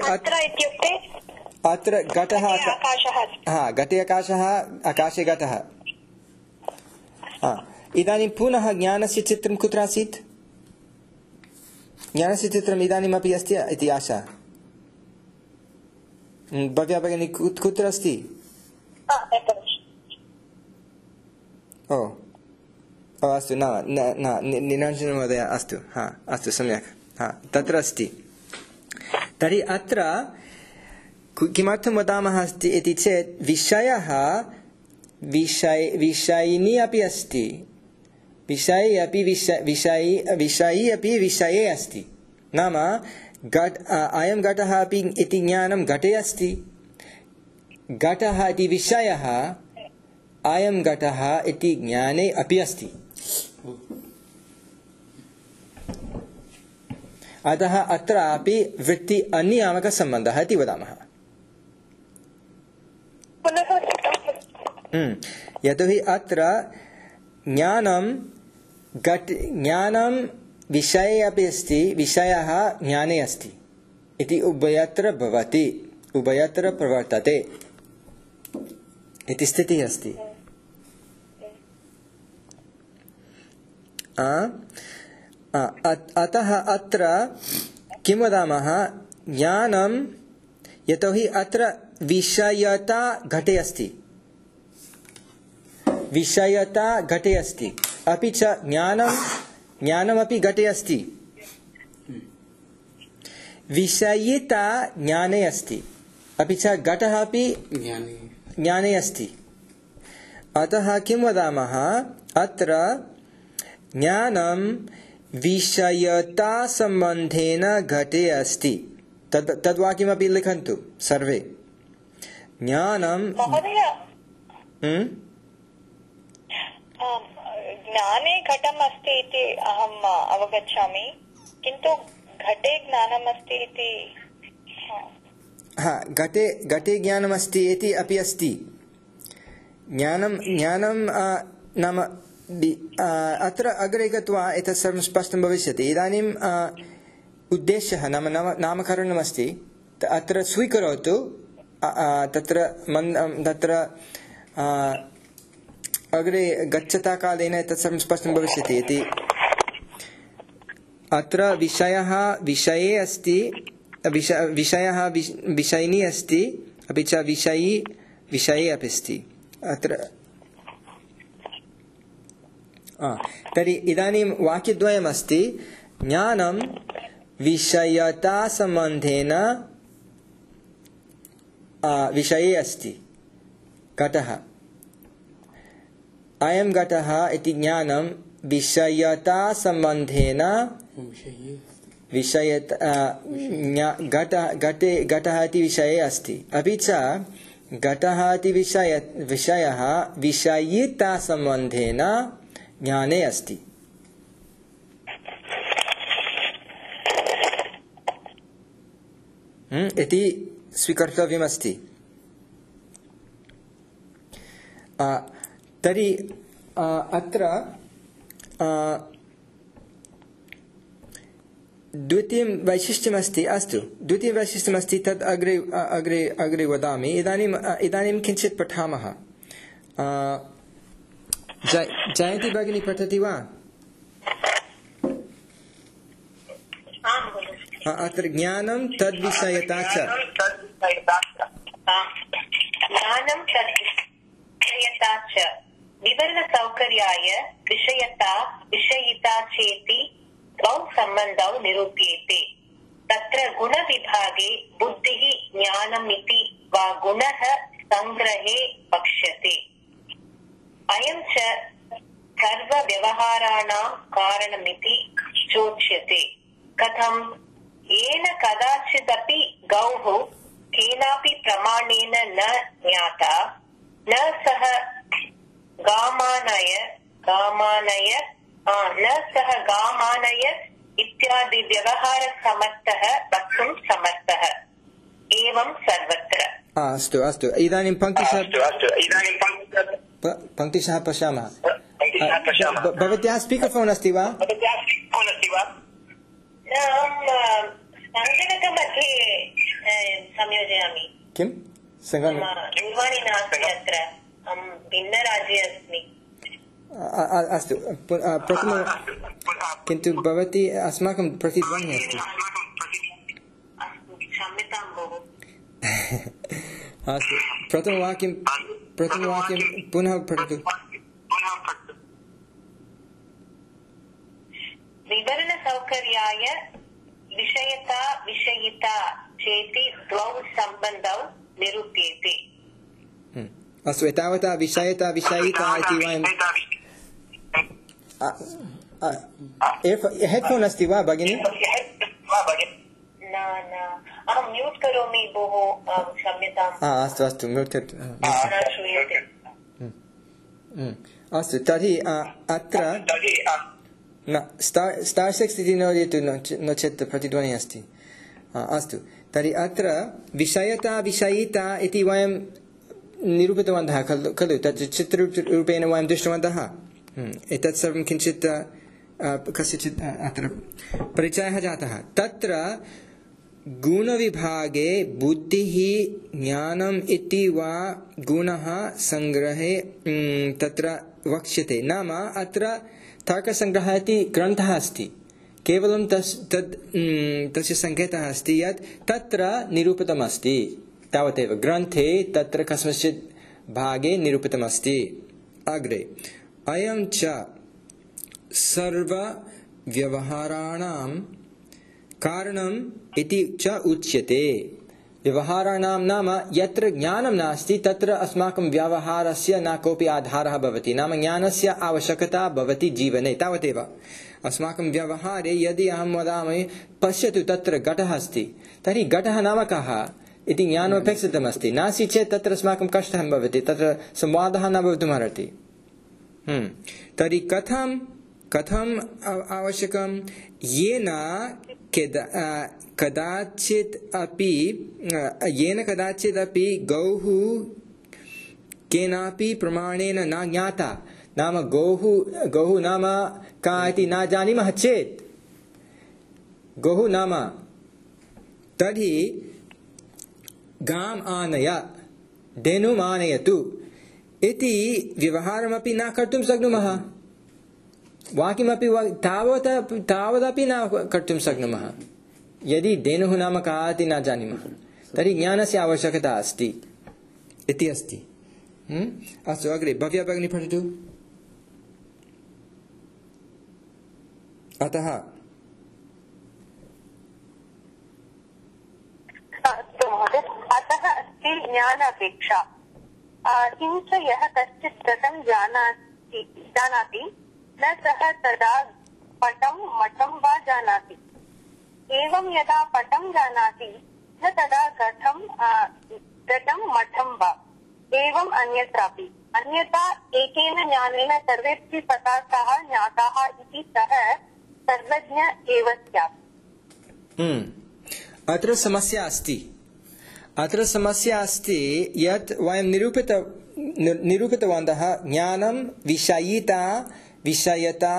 अत्र घटः हा घटे आकाशः, आकाशे घटः। इदानीं पुनः ज्ञानस्य चित्रं कुत्र आसीत्? ज्ञानस्य चित्रम् इदानीमपि अस्ति इति आशा। भव्या भगिनी कुत्र अस्ति? ओ अस्तु न न निरञ्जनमहोदय अस्तु हा अस्तु सम्यक् हा तत्र अस्ति। तर्हि अत्र किमर्थं वदामः अस्ति इति चेत् विषयः विषय विषयिनी अपि अस्ति, विषये अपि विषय विषयी विषयी अपि विषये अस्ति। नाम घट अयं घटः अपि इति ज्ञानं घटे अस्ति, घटः इति विषयः अयं घटः इति ज्ञाने अपि अस्ति। अतः अत्रापि वृत्ति अनियामकसम्बन्धः इति वदामः। यतोहि अत्र ज्ञानं घट ज्ञानं विषये अपि अस्ति, विषयः ज्ञाने अस्ति इति उभयत्र भवति, उभयत्र प्रवर्तते इति स्थितिः अस्ति। अतः अत्र किं वदामः ज्ञानं यतोहि अत्र विषयता घटे अस्ति, विषयता घटे अस्ति, अपि च ज्ञानं ज्ञानमपि घटे अस्ति, विषयिता ज्ञाने अस्ति, अपि च घटः अपि ज्ञाने अस्ति। अतः किं वदामः अत्र ज्ञानं विषयता सम्बन्धेन घटे अस्ति। तद् तद्वाक्यमपि लिखन्तु सर्वे। ज्ञानं ज्ञाने घटम् अस्ति इति अहम् अवगच्छामि, किन्तु घटे ज्ञानम् अस्ति इति हा घटे घटे ज्ञानम् अस्ति इति अपि अस्ति। ज्ञानं ज्ञानं नाम अत्र अग्रे गत्वा एतत् सर्वं स्पष्टं भविष्यति। इदानीम् उद्देश्यः नाम नामकरणमस्ति, अत्र स्वीकरोतु। तत्र मन् तत्र अग्रे गच्छता कालेन एतत् सर्वं स्पष्टं भविष्यति इति। अत्र विषयः विषये अस्ति, विषयः विषयिनी अस्ति, अपि च विषयी विषये अपि अस्ति अत्र। तर्हि इदानीं वाक्यद्वयमस्ति। ज्ञानं विषयता सम्बन्धेन विषये अस्ति घटः। अयं घटः इति ज्ञानं विषयता सम्बन्धेन विषयत घटः घटे घटः इति विषये अस्ति, अपि च घटः इति विषय विषयः विषयिता सम्बन्धेन ज्ञाने अस्ति। इति स्वीकर्तव्यमस्ति। तर्हि अत्र द्वितीयं वैशिष्ट्यमस्ति। अस्तु, द्वितीयं वैशिष्ट्यमस्ति, तद् अग्रे अग्रे अग्रे वदामि। इदानीम् इदानीं किञ्चित् पठामः। जयन्ती भगिनी पठति वा? अत्र ज्ञानं तद्विषयता च। ज्ञानं तद्विषयता च विवरणसौकर्याय विषयता विषयिता चेति द्वौ सम्बन्धौ निरूप्येते। तत्र गुणविभागे बुद्धिः ज्ञानमिति वा गुणः संग्रहे वक्ष्यते। अयं च सर्वव्यवहाराणां कारणमिति चोच्यते। कथं? येन कदाचिदपि गौः केनापि प्रमाणेन न ज्ञाता, न सह गामानय गामानय न सह गामानय इत्यादि व्यवहारसमर्थः वक्तुं समर्थः। एवं सर्वत्र। अस्तु अस्तु, इदानीं पङ्क्तिशः पङ्क्तिशः पश्यामः। भवत्याः स्पीकर् फोन् अस्ति वा? सङ्गणकमध्ये संयोजयामि। किं दूरवाणी नास्ति अत्र, अहं भिन्नराज्ये अस्मि। अस्तु, प्रथम किन्तु भवती अस्माकं प्रतिध्वनिः अस्ति। अस्तु, क्षम्यतां भोः। अस्तु, प्रथमवाक्यं प्रथमवाक्यं पुनः पठतु। सौकर्याय विषयता विषयिता चेति द्वौ सम्बन्धौ निरूप्येते। अस्तु, एतावता विषयता विषयिता इति वयं हेड्फोन् अस्ति वा भगिनि? न न अहं म्यूट् करोमि भोः, क्षम्यताम्। अस्तु अस्तु, म्यूट् अस्तु। तर्हि अत्र न स्टार् सिक्स् इति नोदयतु, नो चेत् प्रतिध्वनिः अस्ति। अस्तु, तर्हि अत्र विषयता विषयिता इति वयं निरूपितवन्तः खलु खलु तत् चित्ररूपेण वयं दृष्टवन्तः। एतत् सर्वं किञ्चित् कस्यचित् अत्र परिचयः जातः। तत्र गुणविभागे बुद्धिः ज्ञानम् इति वा गुणः सङ्ग्रहे तत्र वक्ष्यते। नाम अत्र तर्कसङ्ग्रहः इति ग्रन्थः अस्ति, केवलं तस् तद् तस्य सङ्केतः अस्ति यत् तत्र निरूपितमस्ति, तावदेव ग्रन्थे तत्र कस्मश्चित् भागे निरूपितमस्ति। अग्रे अयं च सर्वव्यवहाराणां कारणम् इति च उच्यते। व्यवहाराणां नाम यत्र ज्ञानं नास्ति तत्र अस्माकं व्यवहारस्य न कोऽपि आधारः भवति, नाम ज्ञानस्य आवश्यकता भवति जीवने, तावदेव। अस्माकं व्यवहारे यदि अहं वदामि पश्यतु तत्र घटः अस्ति, तर्हि घटः नाम कः इति ज्ञानमपेक्षितमस्ति। नास्ति चेत् तत्र अस्माकं कष्टः भवति, तत्र संवादः न भवितुमर्हति। तर्हि कथं कथम् आवश्यकं? येन कदाचित् अपि येन कदाचित् अपि गौः केनापि प्रमाणेन न ज्ञाता। नाम गौः गौः नाम का इति न जानीमः चेत्, गौः नाम तर्हि गाम् आनय, धेनुम् आनयतु इति व्यवहारमपि न कर्तुं शक्नुमः। वाक्यमपि तावत् तावदपि न कर्तुं शक्नुमः यदि धेनुः नाम कः इति न जानीमः। तर्हि ज्ञानस्य आवश्यकता अस्ति इति अस्ति। अस्तु, अग्रे भव्या भगिनी पठतु। अतः अतः अस्ति ज्ञानापेक्षा। किञ्च यः कश्चित् घटं जानाति जानाति न सः तदा पटं मठं वा जानाति। एवं यदा पटं जानाति न तदा घटं घटं मठं वा। एवम् अन्यत्रापि। अन्यथा एकेन ज्ञानेन सर्वेऽपि पदार्थाः ज्ञाताः इति सः सर्वज्ञ एव स्यात्। अत्र समस्या अस्ति। अत्र समस्या अस्ति यत् वयं निरूपित निरूपितवन्तः ज्ञानं विषयिता विषयता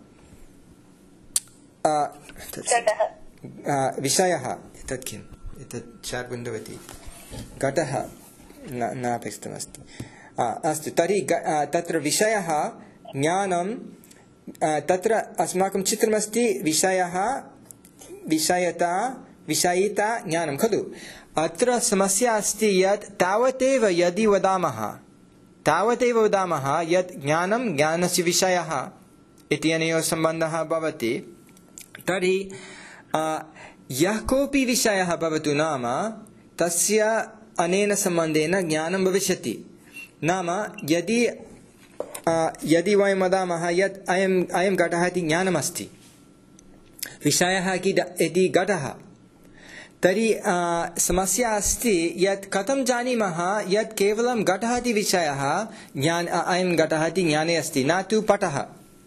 विषयः। एतत् किम्? एतत् चार् बिन्दुवति घटः न अपेक्षितमस्ति। अस्तु, तर्हि तत्र विषयः ज्ञानं, तत्र अस्माकं चित्रमस्ति विषयः विषयता विषयिता ज्ञानं खलु। अत्र समस्या अस्ति यत् तावदेव यदि वदामः तावदेव वदामः यत् ज्ञानं ज्ञानस्य विषयः इत्यनयोः सम्बन्धः भवति, तर्हि यः कोऽपि विषयः भवतु नाम तस्य अनेन सम्बन्धेन ज्ञानं भविष्यति। नाम यदि यदि वयं वदामः यत् अयम् अयं घटः इति ज्ञानमस्ति, विषयः इति घटः, तर्हि समस्या अस्ति यत् कथं जानीमः यत् केवलं घटः इति विषयः ज्ञान अयं घटः इति ज्ञाने अस्ति, न तु पटः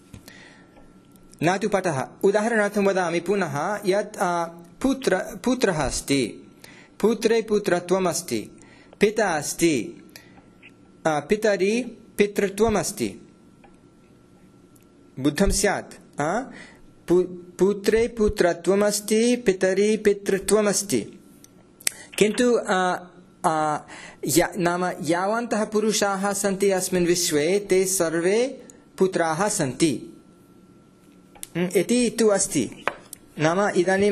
न तु पटः। उदाहरणार्थं वदामि पुनः यत् पुत्र पुत्रः अस्ति, पुत्रे पुत्रत्वम् अस्ति, पिता अस्ति, पितरि पितृत्वम् अस्ति, बुद्धं स्यात्। पुत्रे पुत्रत्वम् अस्ति, पितरि पितृत्वम् अस्ति, किन्तु नाम यावन्तः पुरुषाः सन्ति अस्मिन् विश्वे ते सर्वे पुत्राः सन्ति इति तु अस्ति। नाम इदानीं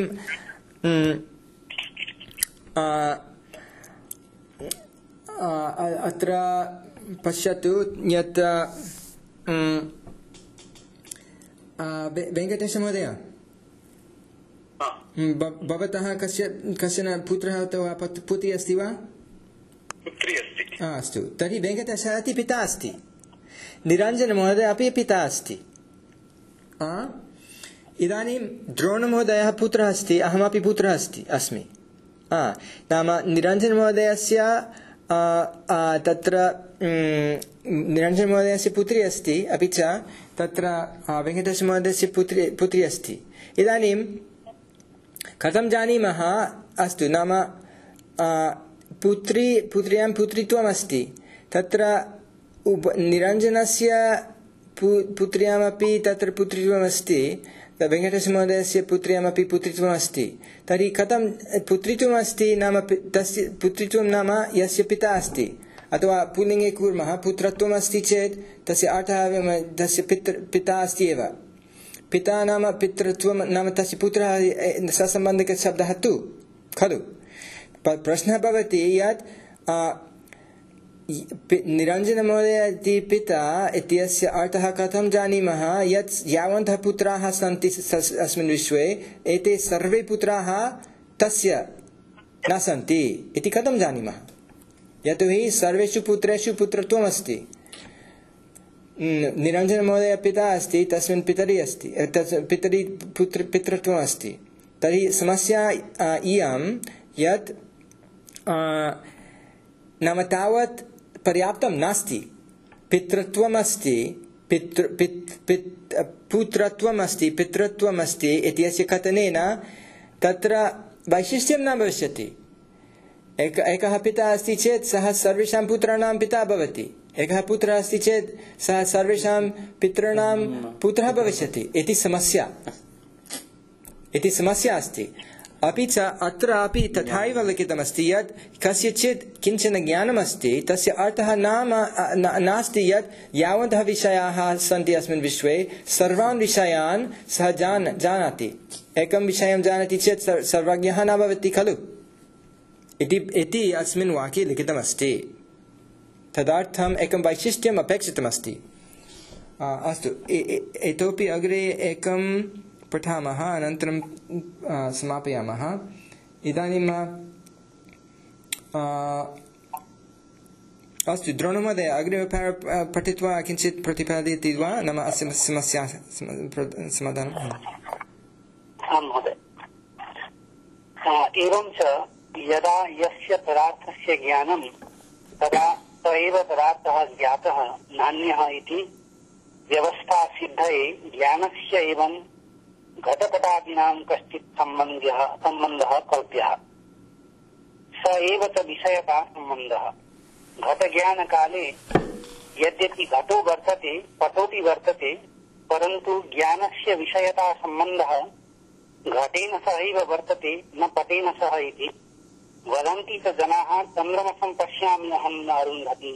अत्र पश्यतु यत् वेङ्कटेश महोदय, भवतः कस्य कश्चन पुत्रः अथवा पुत्री अस्ति वा? पुत्री अस्ति। अस्तु, तर्हि वेङ्कटेशः अपि पिता अस्ति, निरञ्जनमहोदय अपि पिता अस्ति। इदानीं द्रोणमहोदयः पुत्रः अस्ति, अहमपि पुत्रः अस्ति अस्मि। नाम निरञ्जनमहोदयस्य तत्र निरञ्जनमहोदयस्य पुत्री अस्ति, अपि च तत्र वेङ्कटेशमहोदयस्य पुत्री पुत्री अस्ति। इदानीं कथं जानीमः? अस्तु, नाम पुत्री पुत्र्यां पुत्रीत्वम् अस्ति, तत्र निरञ्जनस्य पुत्र्यामपि तत्र पुत्रीत्वम् अस्ति, वेङ्कटेशमहोदयस्य पुत्र्यामपि पुत्रीत्वम् अस्ति। तर्हि कथं पुत्रीत्वम् अस्ति? नाम तस्य पुत्रीत्वं नाम यस्य पिता अस्ति, अथवा पुल्लिङ्गे कुर्मः पुत्रत्वम् अस्ति चेत् तस्य अर्थः तस्य पितृ पिता अस्ति एव। पिता नाम पितृत्वं नाम तस्य पुत्रः ससम्बन्धिकशब्दः तु खलु। प्रश्नः भवति यत् निरञ्जनमहोदय इति पिता इत्यस्य अर्थः कथं जानीमः? यत् यावन्तः पुत्राः सन्ति अस्मिन् विश्वे, एते सर्वे पुत्राः तस्य न सन्ति इति कथं जानीमः? यतोहि सर्वेषु पुत्रेषु पुत्रत्वम् अस्ति। निरञ्जनमहोदय पिता अस्ति, तस्मिन् पितरि अस्ति, पितरि पुत्र पितृत्वम् अस्ति। तर्हि समस्या इयं यत् नाम तावत् पर्याप्तं नास्ति। पितृत्वम् अस्ति, पितृ पुत्रत्वम् अस्ति, पितृत्वम् अस्ति इत्यस्य कथनेन तत्र वैशिष्ट्यं न भविष्यति। एक एकः पिता अस्ति चेत् सः सर्वेषां पुत्राणां पिता भवति, एकः पुत्रः अस्ति चेत् सः सर्वेषां पितॄणां पुत्रः भविष्यति इति समस्या इति समस्या अस्ति। अपि च अत्र अपि तथैव लिखितमस्ति यत् कस्यचित् किञ्चन ज्ञानमस्ति, तस्य अर्थः नाम नास्ति यत् यावन्तः विषयाः सन्ति अस्मिन् विश्वे सर्वान् विषयान् सः जान जानाति। एकं विषयं जानाति चेत् सर्वज्ञः न भवति खलु इति इति अस्मिन् वाक्ये लिखितमस्ति। तदर्थम् एकं वैशिष्ट्यम् अपेक्षितमस्ति। अस्तु, इतोपि अग्रे एकं पठामः, अनन्तरं समापयामः। इदानीं अस्तु, द्रोणमहोदय अग्रिम पठित्वा किञ्चित् प्रतिपादयति वा? नाम अस्य समस्या समाधानम्। आं महोदय। एवं च यदा यस्य पदार्थस्य ज्ञानं तदा स एव पदार्थः ज्ञातः नान्यः इति व्यवस्था सिद्धये ज्ञानस्य एवं घटपटादीनां कश्चित् सम्बन्धः सम्बन्धः कल्प्यः। स एव च विषयता सम्बन्धः। घटज्ञानकाले यद्यपि घटो वर्तते पटोऽपि वर्तते, परन्तु ज्ञानस्य विषयता सम्बन्धः घटेन सह एव वर्तते, न पटेन सह इति वदन्ति च जनाः। चन्द्रमसं पश्यामि अहं न अरुन्धति।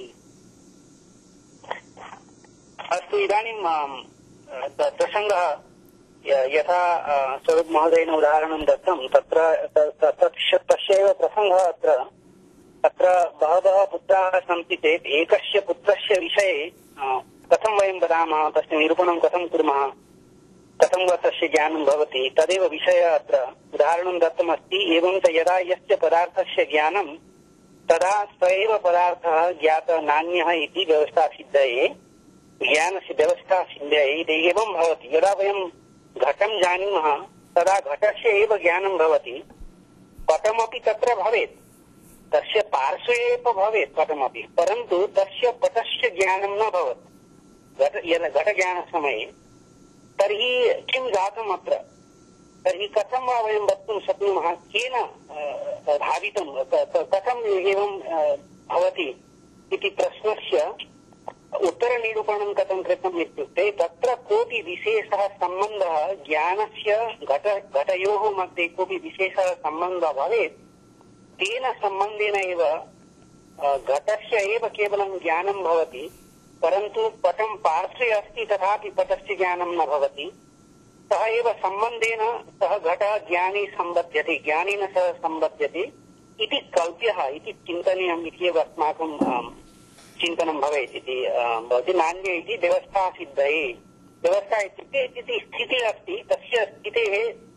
अस्तु, इदानीं प्रसङ्गः यथा स्वरूप महोदयेन उदाहरणं दत्तं, तत्र तस्यैव प्रसङ्गः अत्र तत्र बहवः पुत्राः सन्ति चेत् एकस्य पुत्रस्य विषये कथं वयं वदामः, तस्य निरूपणं कथं कुर्मः, कथं वा तस्य ज्ञानं भवति, तदेव विषयः अत्र उदाहरणं दत्तमस्ति। एवं च यदा यस्य पदार्थस्य ज्ञानं तदा स एव पदार्थः ज्ञातः नान्यः इति व्यवस्था सिद्धये ज्ञानस्य व्यवस्था सिद्धये एवं भवति। यदा वयं घटं जानीमः तदा घटस्य एव ज्ञानं भवति। पटमपि तत्र भवेत्, तस्य पार्श्वे एव भवेत् पटमपि, परन्तु तस्य पटस्य ज्ञानं न भवति घट यदा घटज्ञानसमये। तर्हि किं जातम् अत्र? तर्हि कथं वा वयं वक्तुं शक्नुमः, केन भावितं, कथम् एवं भवति इति प्रश्नस्य उत्तरनिरूपणं कथं कृतम् इत्युक्ते, तत्र कोऽपि विशेषः सम्बन्धः ज्ञानस्य घट घटयोः मध्ये कोऽपि विशेषः सम्बन्धः भवेत्, तेन सम्बन्धेन एव घटस्य एव केवलं ज्ञानं भवति, परन्तु पटं पार्श्वे अस्ति तथापि पटस्य ज्ञानं न भवति। सः एव सम्बन्धेन सः घटः ज्ञानी सम्बध्यते, ज्ञानेन सह सम्बध्यते इति कल्प्यः इति चिन्तनीयम् इति एव अस्माकं चिन्तनं भवेत् इति भवति। नान्य इति व्यवस्था सिद्धये। व्यवस्था इत्युक्ते स्थितिः अस्ति, तस्य स्थितेः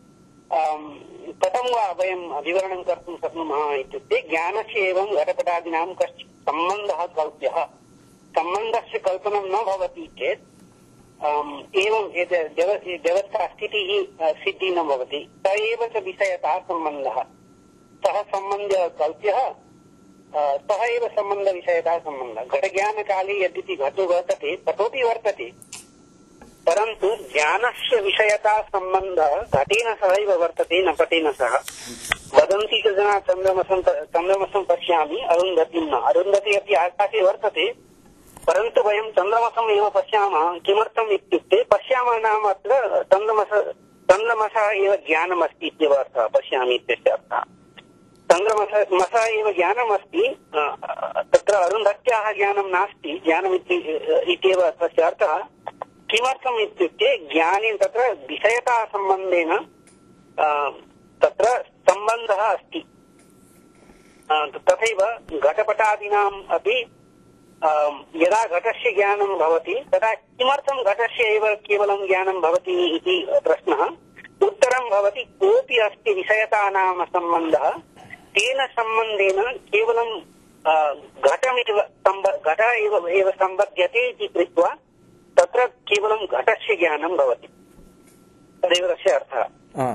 कथं वा वयं विवरणं कर्तुं शक्नुमः इत्युक्ते ज्ञानस्य एवं घटपटादीनां कश्चित् सम्बन्धः कल्प्यः सम्बन्धस्य कल्पनं न भवति चेत् एवं व्यवस्था स्थितिः सिद्धिः न भवति स एव च विषयता सम्बन्धः सः सम्बन्धः कल्प्यः सः एव सम्बन्धविषयता सम्बन्धः घटज्ञानकाले यद्यपि घटो वर्तते ततोपि वर्तते परन्तु ज्ञानस्य विषयता सम्बन्धः घटेन सहैव वर्तते न पटेन सह वदन्ति च जनाः चन्द्रमसं चन्द्रमसं पश्यामि अरुन्धतीं न अरुन्धती अपि आकाशे वर्तते परन्तु वयं चन्द्रमसम् एव पश्यामः किमर्थम् इत्युक्ते पश्यामः नाम अत्र चन्द्रमस चन्द्रमसः एव ज्ञानमस्ति इत्येव अर्थः पश्यामि इत्यस्य अर्थः चन्द्रमस मसः एव ज्ञानमस्ति तत्र अरुन्धत्याः ज्ञानं नास्ति ज्ञानमित्येव तस्य अर्थः किमर्थम् इत्युक्ते ज्ञाने तत्र विषयता सम्बन्धेन तत्र सम्बन्धः अस्ति तथैव घटपटादीनाम् अपि यदा घटस्य ज्ञानं भवति तदा किमर्थं घटस्य एव केवलं ज्ञानं भवति इति प्रश्नः उत्तरं भवति कोऽपि अस्ति विषयता नाम सम्बन्धः तेन सम्बन्धेन केवलं घटमिव घट एव सम्बध्यते इति कृत्वा तत्र केवलं घटस्य ज्ञानं भवति तदेव तस्य अर्थः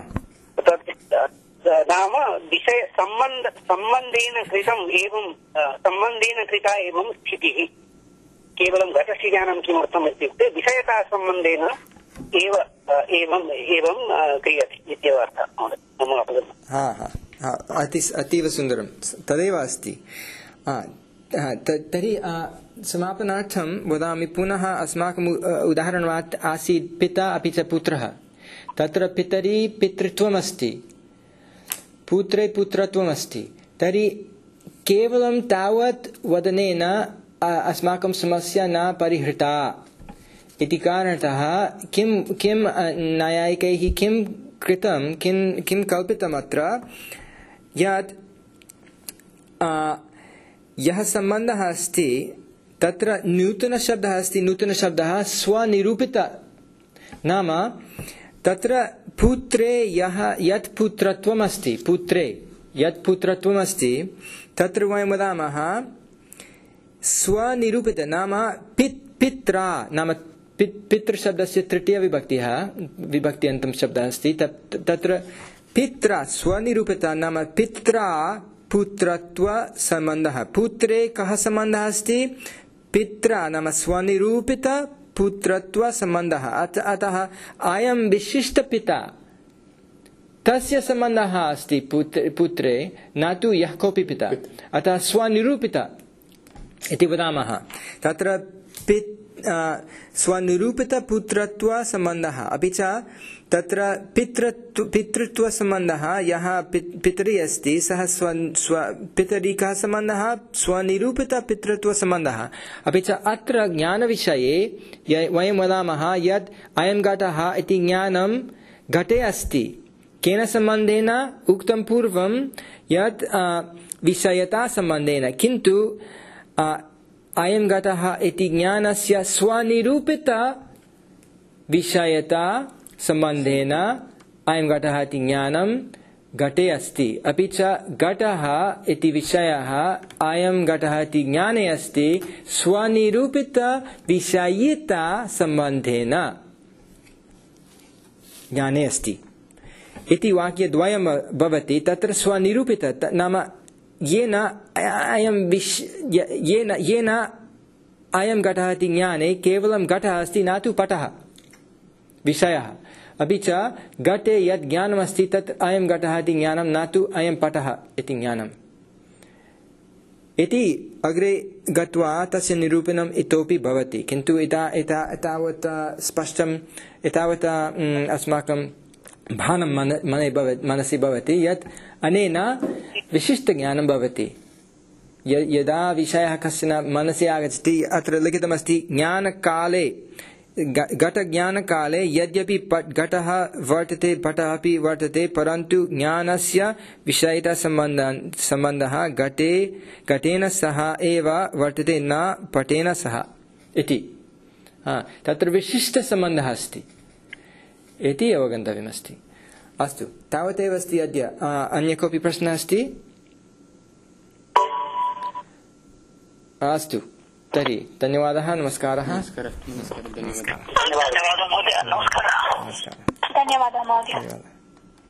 नाम विषय सम्बन्ध सम्बन्धेन कृतम् एवं सम्बन्धेन कृता एवं स्थितिः केवलं घटस्य ज्ञानं किमर्थम् इत्युक्ते विषयता सम्बन्धेन एव एवं एवं क्रियते इत्येव अर्थः मम अपगतम् हा हा हा अति अतीव सुन्दरं तदेव अस्ति तर्हि समापनार्थं वदामि पुनः अस्माकम् उदाहरणात् आसीत् पिता अपि च पुत्रः तत्र पितरि पितृत्वमस्ति पुत्रे पुत्रत्वमस्ति तर्हि केवलं तावत् वदनेन अस्माकं समस्या न परिहृता इति कारणतः किं किं न्यायिकैः किं कृतं किं किं कल्पितम् अत्र यत् यः सम्बन्धः अस्ति तत्र नूतनशब्दः अस्ति नूतनशब्दः स्वनिरूपित नाम तत्र पुत्रे यः यत् पुत्रत्वमस्ति पुत्रे यत् पुत्रत्वमस्ति तत्र वयं वदामः स्वनिरूपित नाम पित् पित्रा नाम पितृशब्दस्य तृतीयविभक्तिः विभक्त्यन्तं शब्दः अस्ति तत्र पित्रा स्वनिरूपित नाम पित्रा पुत्रत्वसम्बन्धः पुत्रे कः सम्बन्धः अस्ति पित्रा नाम स्वनिरूपित पुत्रत्वसम्बन्धः अतः अयं विशिष्टपिता तस्य सम्बन्धः अस्ति पुत्रे न तु यः कोऽपि पिता अतः स्वनिरूपित इति वदामः तत्र स्वनिरूपितपुत्रत्वसम्बन्धः अपि च तत्र पितृत्व पितृत्वसम्बन्धः यः पितरि अस्ति सः स्व स्व पितरि कः सम्बन्धः स्वनिरूपितपितृत्वसम्बन्धः अपि च अत्र ज्ञानविषये वयं वदामः यत् अयं घटः इति ज्ञानं घटे अस्ति केन सम्बन्धेन उक्तं पूर्वं यत् विषयतासम्बन्धेन किन्तु अयं घटः इति ज्ञानस्य स्वनिरूपित विषयता सम्बन्धेन अयं घटः इति ज्ञानं घटे अस्ति अपि च घटः इति विषयः अयं घटः इति ज्ञाने अस्ति स्वनिरूपित विषयिता सम्बन्धेन ज्ञाने अस्ति इति वाक्यद्वयं भवति तत्र स्वनिरूपित नाम येन अयं विश् येन येन अयं घटः इति ज्ञाने केवलं घटः अस्ति न तु पटः विषयः अपि च घटे यत् ज्ञानमस्ति तत् अयं घटः इति ज्ञानं न तु अयं पटः इति ज्ञानम् इति अग्रे गत्वा तस्य निरूपणम् इतोपि भवति किन्तु एता एता एतावत् स्पष्टम् एतावत् अस्माकं भानं मन मने भवति मनसि भवति यत् अनेन विशिष्टज्ञानं भवति यदा विषयः कश्चन मनसि आगच्छति अत्र लिखितमस्ति ज्ञानकाले घटज्ञानकाले यद्यपि घटः वर्तते पटः अपि वर्तते परन्तु ज्ञानस्य विषयितसम्बन्धः सम्बन्धः घटे घटेन सह एव वर्तते न पटेन सह इति तत्र विशिष्टसम्बन्धः अस्ति इति अवगन्तव्यमस्ति अस्तु, तावदेव अस्ति अद्य। अन्य कोऽपि प्रश्नः अस्ति? अस्तु तर्हि धन्यवादः, नमस्कारः। नमस्कारः, नमस्कारः, धन्यवादः। धन्यवादः महोदय। नमस्कारः। नमस्कारः, धन्यवादः महोदय। धन्यवादः।